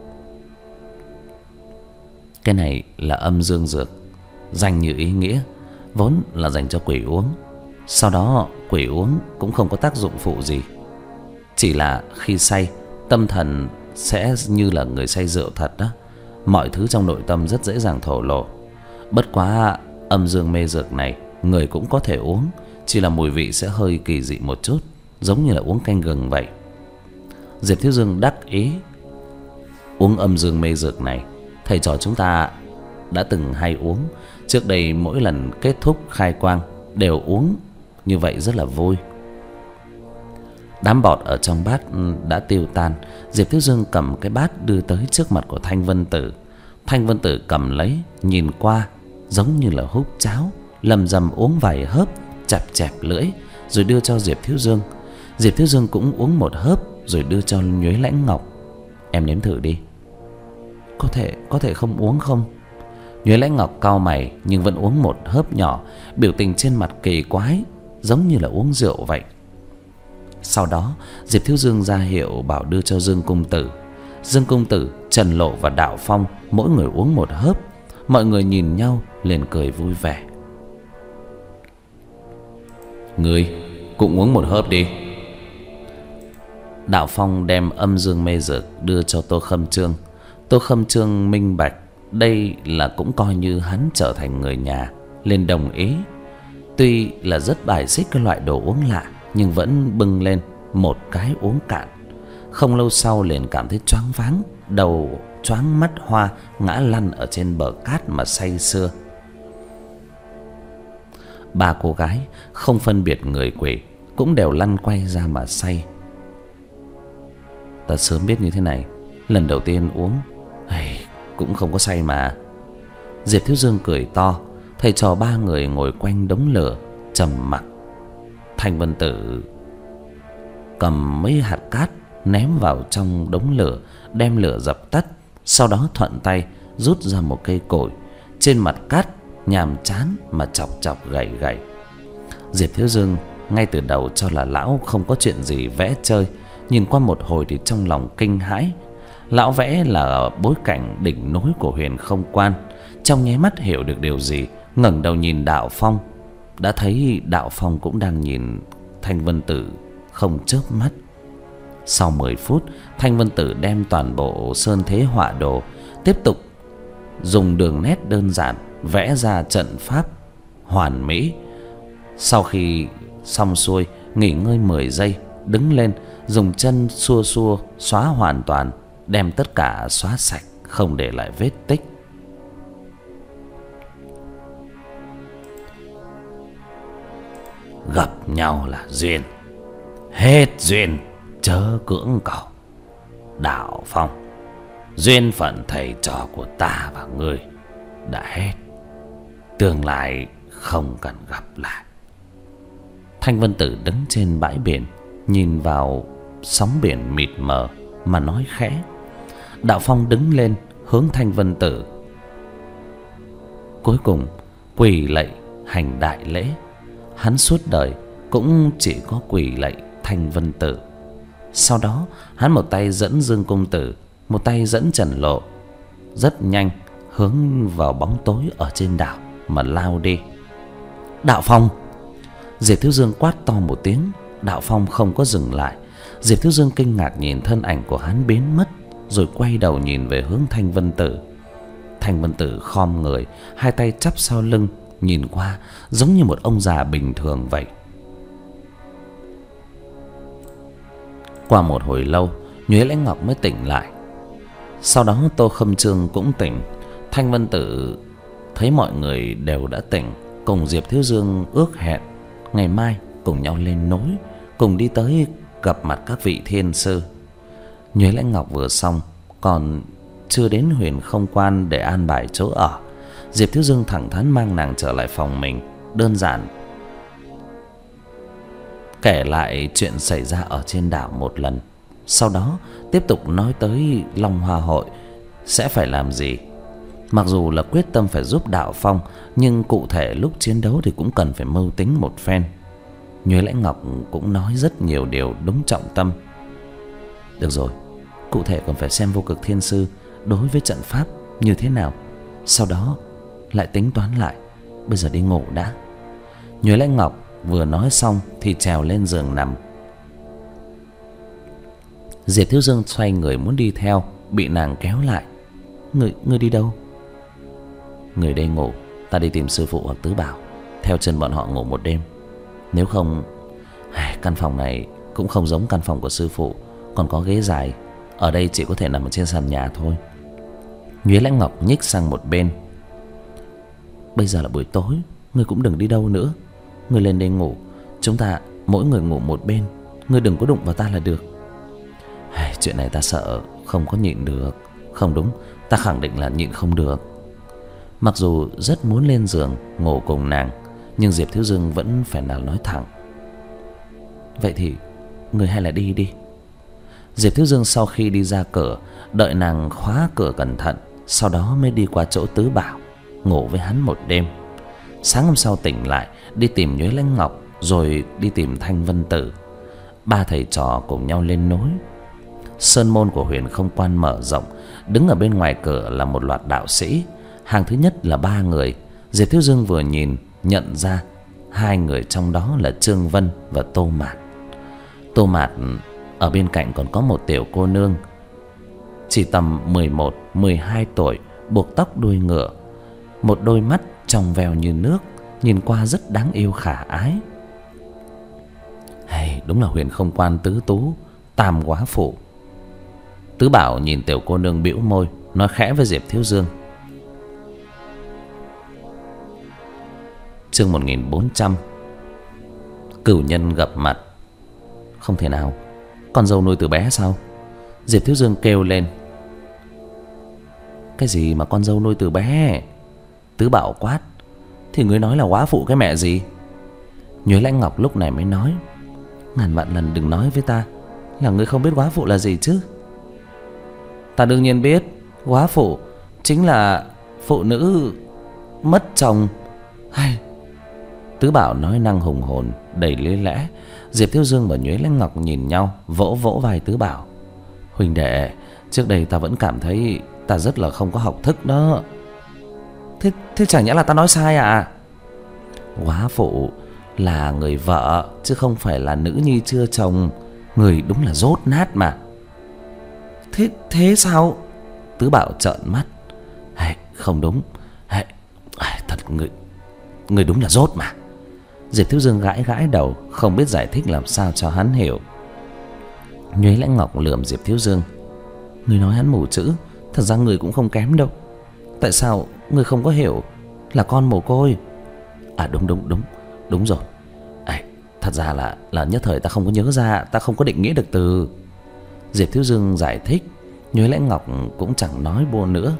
Cái này là âm dương dược, danh như ý nghĩa, vốn là dành cho quỷ uống. Sau đó quỷ uống cũng không có tác dụng phụ gì, chỉ là khi say, tâm thần sẽ như là người say rượu thật đó. Mọi thứ trong nội tâm rất dễ dàng thổ lộ. Bất quá âm dương mê dược này người cũng có thể uống, chỉ là mùi vị sẽ hơi kỳ dị một chút, giống như là uống canh gừng vậy. Diệp Thiếu Dương đắc ý. Uống âm dương mê dược này, thầy trò chúng ta đã từng hay uống. Trước đây mỗi lần kết thúc khai quang đều uống như vậy, rất là vui. Đám bọt ở trong bát đã tiêu tan. Diệp Thiếu Dương cầm cái bát đưa tới trước mặt của Thanh Vân Tử. Thanh Vân Tử cầm lấy, nhìn qua giống như là húp cháo, lầm rầm uống vài hớp, chẹp chẹp lưỡi, rồi đưa cho Diệp Thiếu Dương. Diệp Thiếu Dương cũng uống một hớp, rồi đưa cho Nhuế Lãnh Ngọc. Em nếm thử đi. Có thể, có thể không uống không? Nhuế Lãnh Ngọc cau mày nhưng vẫn uống một hớp nhỏ, biểu tình trên mặt kỳ quái, giống như là uống rượu vậy. Sau đó Diệp Thiếu Dương ra hiệu bảo đưa cho Dương Cung Tử. Dương Cung Tử, Trần Lộ và Đạo Phong mỗi người uống một hớp. Mọi người nhìn nhau liền cười vui vẻ. Ngươi cũng uống một hớp đi. Đạo Phong đem âm dương mê dược đưa cho Tô Khâm Trương. Tô Khâm Trương minh bạch đây là cũng coi như hắn trở thành người nhà, liền đồng ý. Tuy là rất bài xích cái loại đồ uống lạ, nhưng vẫn bưng lên một cái uống cạn. Không lâu sau liền cảm thấy choáng váng, đầu choáng mắt hoa, ngã lăn ở trên bờ cát mà say sưa. Ba cô gái không phân biệt người quỷ cũng đều lăn quay ra mà say. Ta sớm biết như thế này, lần đầu tiên uống hey, cũng không có say mà. Diệp Thiếu Dương cười to. Thầy trò ba người ngồi quanh đống lửa trầm mặc. Thanh Vân Tử cầm mấy hạt cát ném vào trong đống lửa, đem lửa dập tắt. Sau đó thuận tay rút ra một cây cổi, trên mặt cát nhàm chán mà chọc chọc gảy gảy. Diệp Thiếu Dương ngay từ đầu cho là lão không có chuyện gì vẽ chơi, nhìn qua một hồi thì trong lòng kinh hãi. Lão vẽ là bối cảnh đỉnh núi của Huyền Không Quan. Trong nháy mắt hiểu được điều gì, ngẩng đầu nhìn Đạo Phong. Đã thấy Đạo Phong cũng đang nhìn Thanh Vân Tử không chớp mắt. Sau mười phút, Thanh Vân Tử đem toàn bộ sơn thế họa đồ, tiếp tục dùng đường nét đơn giản vẽ ra trận pháp hoàn mỹ. Sau khi xong xuôi, nghỉ ngơi mười giây, đứng lên, dùng chân xua xua xóa hoàn toàn, đem tất cả xóa sạch, không để lại vết tích. Gặp nhau là duyên, hết duyên chớ cưỡng cầu. Đạo Phong, duyên phận thầy trò của ta và ngươi đã hết, tương lai không cần gặp lại. Thanh Vân Tử đứng trên bãi biển, nhìn vào sóng biển mịt mờ mà nói khẽ. Đạo Phong đứng lên hướng Thanh Vân Tử, cuối cùng quỳ lạy hành đại lễ. Hắn suốt đời cũng chỉ có quỳ lạy Thanh Vân Tử. Sau đó hắn một tay dẫn Dương Cung Tử, một tay dẫn Trần Lộ, rất nhanh hướng vào bóng tối ở trên đảo mà lao đi. Đạo Phong! Diệp Thiếu Dương quát to một tiếng. Đạo Phong không có dừng lại. Diệp Thiếu Dương kinh ngạc nhìn thân ảnh của hắn biến mất, rồi quay đầu nhìn về hướng Thanh Vân Tử. Thanh Vân Tử khom người, hai tay chắp sau lưng, nhìn qua giống như một ông già bình thường vậy. Qua một hồi lâu, Nhuế Lãnh Ngọc mới tỉnh lại. Sau đó Tô Khâm Trương cũng tỉnh. Thanh Vân Tử thấy mọi người đều đã tỉnh, cùng Diệp Thiếu Dương ước hẹn ngày mai cùng nhau lên núi, cùng đi tới gặp mặt các vị thiên sư. Nhuế Lãnh Ngọc vừa xong, còn chưa đến Huyền Không Quan để an bài chỗ ở. Diệp Thiếu Dương thẳng thắn mang nàng trở lại phòng mình, đơn giản kể lại chuyện xảy ra ở trên đảo một lần. Sau đó tiếp tục nói tới Long Hoa Hội sẽ phải làm gì. Mặc dù là quyết tâm phải giúp Đạo Phong, nhưng cụ thể lúc chiến đấu thì cũng cần phải mưu tính một phen. Nhuế Lãnh Ngọc cũng nói rất nhiều điều đúng trọng tâm. Được rồi, cụ thể còn phải xem Vô Cực Thiên Sư đối với trận pháp như thế nào, sau đó lại tính toán lại. Bây giờ đi ngủ đã. Nhuế Lãnh Ngọc vừa nói xong thì trèo lên giường nằm. Diệp Thiếu Dương xoay người muốn đi theo, bị nàng kéo lại. Người, người đi đâu? Người đây ngủ, ta đi tìm sư phụ hoặc tứ bảo, theo chân bọn họ ngủ một đêm. Nếu không, căn phòng này cũng không giống căn phòng của sư phụ, còn có ghế dài, ở đây chỉ có thể nằm ở trên sàn nhà thôi. Nhuế Lãnh Ngọc nhích sang một bên. Bây giờ là buổi tối, ngươi cũng đừng đi đâu nữa. Ngươi lên đây ngủ, chúng ta mỗi người ngủ một bên, ngươi đừng có đụng vào ta là được. Chuyện này ta sợ không có nhịn được. Không đúng, ta khẳng định là nhịn không được. Mặc dù rất muốn lên giường ngủ cùng nàng, nhưng Diệp Thiếu Dương vẫn phải nào nói thẳng. Vậy thì người hay là đi đi. Diệp Thiếu Dương sau khi đi ra cửa, đợi nàng khóa cửa cẩn thận, sau đó mới đi qua chỗ Tứ Bảo ngủ với hắn một đêm. Sáng hôm sau tỉnh lại, đi tìm Nhuế Lãnh Ngọc, rồi đi tìm Thanh Vân Tử. Ba thầy trò cùng nhau lên núi. Sơn môn của Huyền Không Quan mở rộng, đứng ở bên ngoài cửa là một loạt đạo sĩ. Hàng thứ nhất là ba người. Diệp Thiếu Dương vừa nhìn nhận ra hai người trong đó là Trương Vân và Tô Mạt. Tô Mạt ở bên cạnh còn có một tiểu cô nương chỉ tầm mười một, mười hai tuổi, buộc tóc đuôi ngựa, một đôi mắt trong veo như nước, nhìn qua rất đáng yêu khả ái. Hay, đúng là Huyền Không Quan tứ tú, tam quá phụ. Tứ Bảo nhìn tiểu cô nương bĩu môi, nói khẽ với Diệp Thiếu Dương. Chương một nghìn bốn trăm. Cửu nhân gặp mặt. Không thể nào, con dâu nuôi từ bé sao? Diệp Thiếu Dương kêu lên. Cái gì mà con dâu nuôi từ bé? Tứ Bảo quát. Thì ngươi nói là góa phụ cái mẹ gì? Nhuế Lãnh Ngọc lúc này mới nói. Ngàn vạn lần đừng nói với ta là ngươi không biết góa phụ là gì chứ. Ta đương nhiên biết. Góa phụ chính là phụ nữ mất chồng. Hay. Tứ Bảo nói năng hùng hồn, đầy lý lẽ. Diệp Thiếu Dương và Nhuế Lãnh Ngọc nhìn nhau, vỗ vỗ vai Tứ Bảo. Huynh đệ, trước đây ta vẫn cảm thấy ta rất là không có học thức đó. Thế, thế chẳng nhẽ là ta nói sai à? Góa phụ là người vợ, chứ không phải là nữ nhi chưa chồng. Người đúng là dốt nát mà. Thế, thế sao? Tứ Bảo trợn mắt. Hey, không đúng. Hey, thật người, người đúng là dốt mà. Diệp Thiếu Dương gãi gãi đầu, không biết giải thích làm sao cho hắn hiểu. Nhuế Lãnh Ngọc lườm Diệp Thiếu Dương. Người nói hắn mù chữ, thật ra người cũng không kém đâu. Tại sao người không có hiểu là con mồ côi? À đúng đúng đúng, đúng rồi. À, thật ra là là nhất thời ta không có nhớ ra, ta không có định nghĩa được từ. Diệp Thiếu Dương giải thích. Nhuế Lãnh Ngọc cũng chẳng nói bô nữa.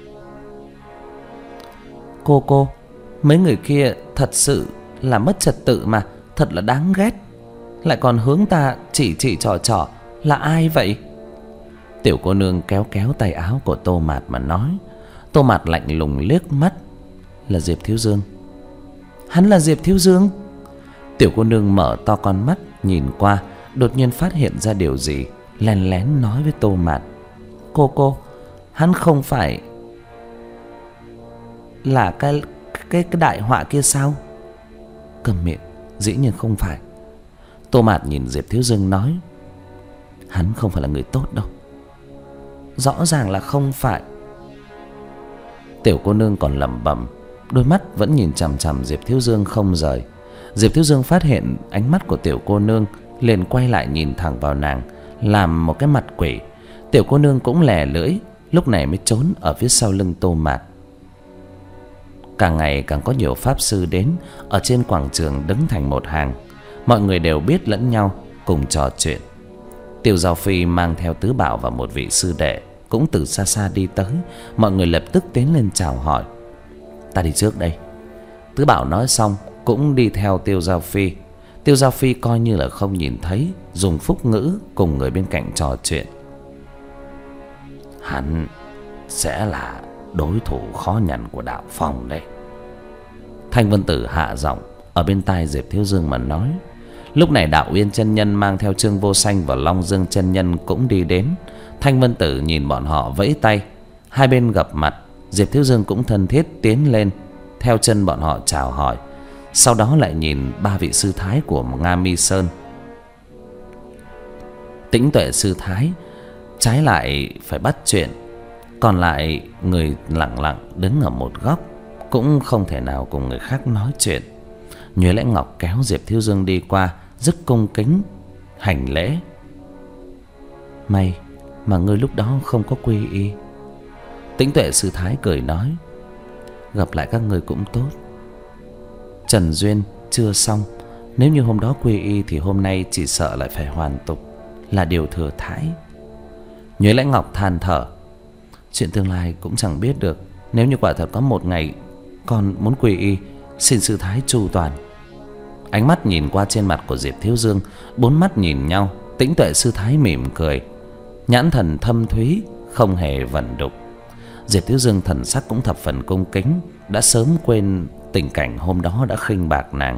Cô cô, mấy người kia thật sự là mất trật tự mà, thật là đáng ghét. Lại còn hướng ta chỉ chỉ trò trò. Là ai vậy? Tiểu cô nương kéo kéo tay áo của Tô Mạt mà nói. Tô Mạt lạnh lùng liếc mắt. Là Diệp Thiếu Dương. Hắn là Diệp Thiếu Dương? Tiểu cô nương mở to con mắt nhìn qua, đột nhiên phát hiện ra điều gì, lén lén nói với Tô Mạt. Cô cô, hắn không phải là cái cái cái đại họa kia sao? Cầm miệng, dĩ nhiên không phải. Tô Mạt nhìn Diệp Thiếu Dương nói. Hắn không phải là người tốt đâu. Rõ ràng là không phải. Tiểu cô nương còn lẩm bẩm, đôi mắt vẫn nhìn chằm chằm Diệp Thiếu Dương không rời. Diệp Thiếu Dương phát hiện ánh mắt của tiểu cô nương, liền quay lại nhìn thẳng vào nàng, làm một cái mặt quỷ. Tiểu cô nương cũng lè lưỡi, lúc này mới trốn ở phía sau lưng Tô Mạt. Càng ngày càng có nhiều pháp sư đến, ở trên quảng trường đứng thành một hàng. Mọi người đều biết lẫn nhau, cùng trò chuyện. Tiêu Giao Phi mang theo Tứ Bảo và một vị sư đệ cũng từ xa xa đi tới. Mọi người lập tức tiến lên chào hỏi. Ta đi trước đây. Tứ Bảo nói xong cũng đi theo Tiêu Giao Phi. Tiêu Giao Phi coi như là không nhìn thấy, dùng phúc ngữ cùng người bên cạnh trò chuyện. Hắn sẽ là đối thủ khó nhằn của Đạo Phong đây. Thanh Vân Tử hạ giọng ở bên tai Diệp Thiếu Dương mà nói. Lúc này Đạo Uyên chân nhân mang theo Trương Vô Sanh và Long Dương chân nhân cũng đi đến. Thanh Vân Tử nhìn bọn họ vẫy tay. Hai bên gặp mặt, Diệp Thiếu Dương cũng thân thiết tiến lên, theo chân bọn họ chào hỏi. Sau đó lại nhìn ba vị sư thái của Nga Mi Sơn. Tĩnh Tuệ sư thái trái lại phải bắt chuyện, còn lại người lặng lặng đứng ở một góc, cũng không thể nào cùng người khác nói chuyện. Nhuế Lãnh Ngọc kéo Diệp Thiếu Dương đi qua, rất cung kính hành lễ. May mà ngươi lúc đó không có quy y. Tĩnh Tuệ sư thái cười nói. Gặp lại các ngươi cũng tốt. Trần duyên chưa xong, nếu như hôm đó quy y thì hôm nay chỉ sợ lại phải hoàn tục, là điều thừa thãi. Nhuế Lãnh Ngọc than thở. Chuyện tương lai cũng chẳng biết được. Nếu như quả thật có một ngày con muốn quy y, xin sư thái chu toàn. Ánh mắt nhìn qua trên mặt của Diệp Thiếu Dương, bốn mắt nhìn nhau. Tĩnh Tuệ sư thái mỉm cười. nhãn thần thâm thúy, không hề vẩn đục. Diệp Thiếu Dương thần sắc cũng thập phần cung kính, đã sớm quên tình cảnh hôm đó đã khinh bạc nàng.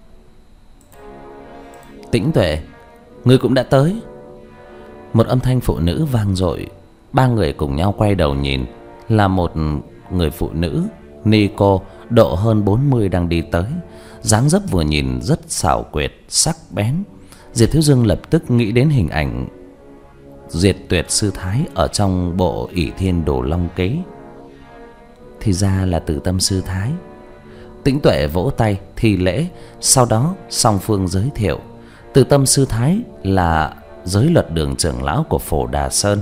Tĩnh Tuệ, ngươi cũng đã tới. Một âm thanh phụ nữ vang dội. Ba người cùng nhau quay đầu nhìn, là một người phụ nữ ni cô độ hơn bốn mươi đang đi tới. Dáng dấp vừa nhìn rất xảo quyệt, sắc bén. Diệp Thiếu Dương lập tức nghĩ đến hình ảnh Diệt Tuyệt sư thái ở trong bộ ỷ thiên đồ long ký. Thì ra là Từ Tâm sư thái. Tĩnh Tuệ vỗ tay thi lễ, sau đó song phương giới thiệu. Từ Tâm sư thái là giới luật đường trưởng lão của Phổ Đà Sơn.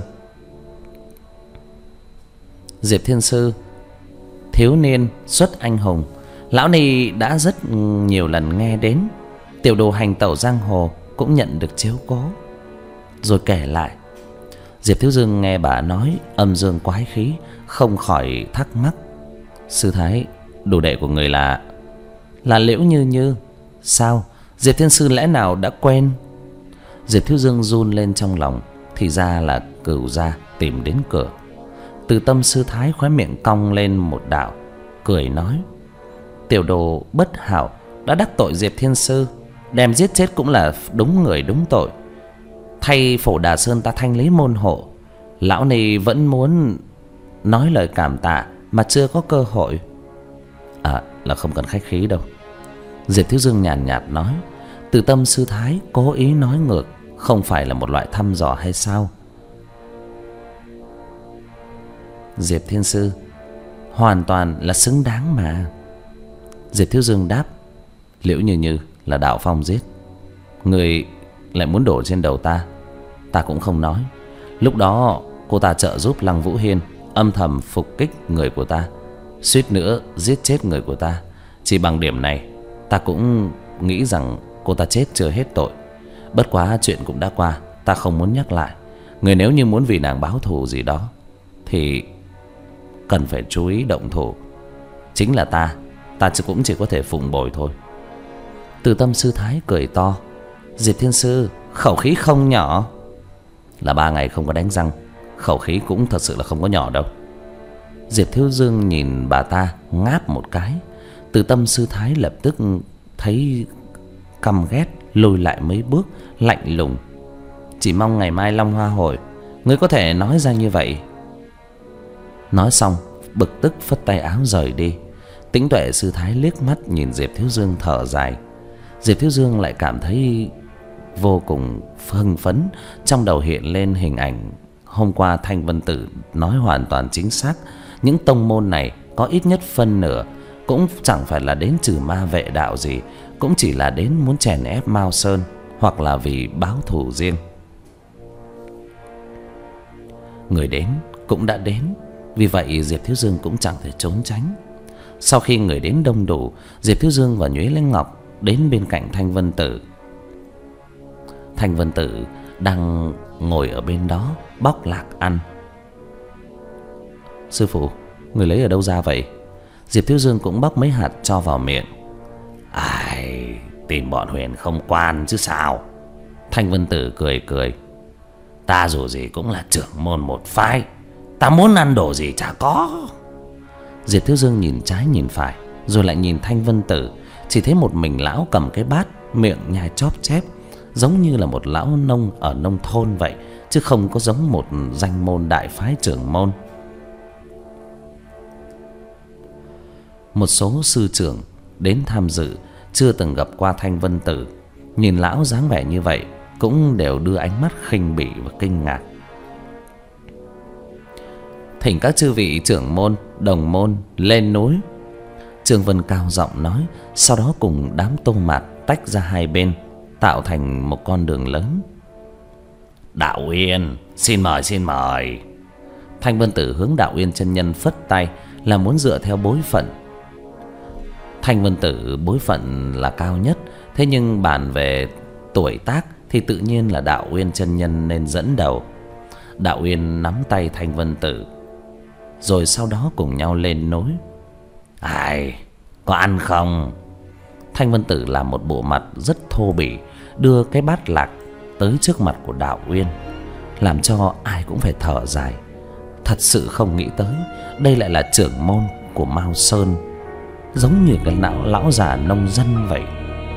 Diệp Thiên sư, thiếu niên xuất anh hùng, lão ni đã rất nhiều lần nghe đến. Tiểu đồ hành tẩu giang hồ cũng nhận được chiếu cố. Rồi kể lại. Diệp Thiếu Dương nghe bà nói âm dương quái khí, không khỏi thắc mắc. Sư thái, đồ đệ của người là Là Liễu Như Như. Sao? Diệp Thiên sư lẽ nào đã quen? Diệp Thiếu Dương run lên trong lòng. Thì ra là Cửu gia tìm đến cửa. Từ Tâm sư thái khóe miệng cong lên một đạo, cười nói: tiểu đồ bất hảo đã đắc tội Diệp Thiên sư, đem giết chết cũng là đúng người đúng tội. Thay Phổ Đà Sơn ta thanh lý môn hộ, lão ni vẫn muốn nói lời cảm tạ mà chưa có cơ hội. À, là không cần khách khí đâu. Diệp Thiếu Dương nhàn nhạt nói. Từ Tâm sư thái cố ý nói ngược, không phải là một loại thăm dò hay sao? Diệp Thiên sư hoàn toàn là xứng đáng mà. Diệp Thiếu Dương đáp. Liễu Như Như là Đạo Phong giết, người lại muốn đổ trên đầu ta, ta cũng không nói. Lúc đó cô ta trợ giúp Lăng Vũ Hiên âm thầm phục kích người của ta, suýt nữa giết chết người của ta. Chỉ bằng điểm này ta cũng nghĩ rằng cô ta chết chưa hết tội. Bất quá chuyện cũng đã qua, ta không muốn nhắc lại. Người nếu như muốn vì nàng báo thù gì đó thì cần phải chú ý động thủ. Chính là ta, ta cũng chỉ có thể phụng bồi thôi. Từ Tâm sư thái cười to. Diệp Thiên sư khẩu khí không nhỏ. Là ba ngày không có đánh răng, khẩu khí cũng thật sự là không có nhỏ đâu. Diệp Thiếu Dương nhìn bà ta ngáp một cái. Từ Tâm sư thái lập tức thấy căm ghét, lùi lại mấy bước, lạnh lùng. Chỉ mong ngày mai Long Hoa hội ngươi có thể nói ra như vậy. Nói xong bực tức phất tay áo rời đi. Tĩnh Tuệ sư thái liếc mắt nhìn Diệp Thiếu Dương thở dài. Diệp Thiếu Dương lại cảm thấy vô cùng hưng phấn. Trong đầu hiện lên hình ảnh hôm qua Thanh Vân Tử nói hoàn toàn chính xác. Những tông môn này có ít nhất phân nửa cũng chẳng phải là đến trừ ma vệ đạo gì, cũng chỉ là đến muốn chèn ép Mao Sơn, hoặc là vì báo thù riêng. Người đến cũng đã đến, vì vậy Diệp Thiếu Dương cũng chẳng thể trốn tránh. Sau khi người đến đông đủ, Diệp Thiếu Dương và Nhuế Linh Ngọc đến bên cạnh Thanh Vân Tử. Thanh Vân Tử đang ngồi ở bên đó bóc lạc ăn. Sư phụ, người lấy ở đâu ra vậy? Diệp Thiếu Dương cũng bóc mấy hạt cho vào miệng. Ai, tìm bọn Huyền không quan chứ sao? Thanh Vân Tử cười cười. Ta dù gì cũng là trưởng môn một phái, ta muốn ăn đồ gì chả có. Diệp Thiếu Dương nhìn trái nhìn phải, rồi lại nhìn Thanh Vân Tử. Chỉ thấy một mình lão cầm cái bát, miệng nhai chóp chép, giống như là một lão nông ở nông thôn vậy, chứ không có giống một danh môn đại phái trưởng môn. Một số sư trưởng đến tham dự chưa từng gặp qua Thanh Vân Tử, nhìn lão dáng vẻ như vậy cũng đều đưa ánh mắt khinh bỉ và kinh ngạc. Thỉnh các chư vị trưởng môn, đồng môn lên núi. Trương Vân cao giọng nói, sau đó cùng đám Tô Mạt tách ra hai bên, tạo thành một con đường lớn. Đạo Uyên, xin mời xin mời. Thanh Vân Tử hướng Đạo Uyên chân nhân phất tay, là muốn dựa theo bối phận. Thanh Vân Tử bối phận là cao nhất, thế nhưng bàn về tuổi tác thì tự nhiên là Đạo Uyên chân nhân nên dẫn đầu. Đạo Uyên nắm tay Thanh Vân Tử, rồi sau đó cùng nhau lên núi. Ai, có ăn không? Thanh Vân Tử làm một bộ mặt rất thô bỉ, đưa cái bát lạc tới trước mặt của Đạo Uyên. làm cho ai cũng phải thở dài. Thật sự không nghĩ tới đây lại là trưởng môn của Mao Sơn, giống như cái lão lão già nông dân vậy.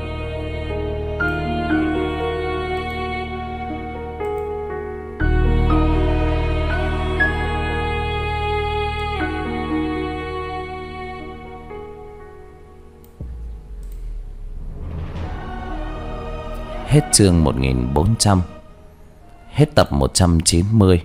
Hết chương một nghìn bốn trăm. Hết tập một trăm chín mươi.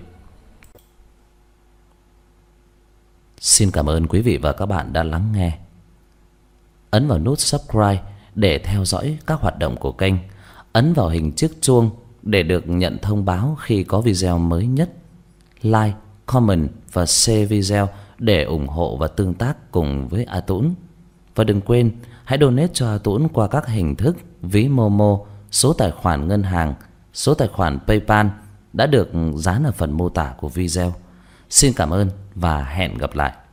Xin cảm ơn quý vị và các bạn đã lắng nghe. Ấn vào nút subscribe để theo dõi các hoạt động của kênh. Ấn vào hình chiếc chuông để được nhận thông báo khi có video mới nhất. Like, comment và share video để ủng hộ và tương tác cùng với A Tũng. Và đừng quên hãy donate cho A Tũng qua các hình thức ví Momo, số tài khoản ngân hàng, số tài khoản PayPal đã được dán ở phần mô tả của video. Xin cảm ơn và hẹn gặp lại.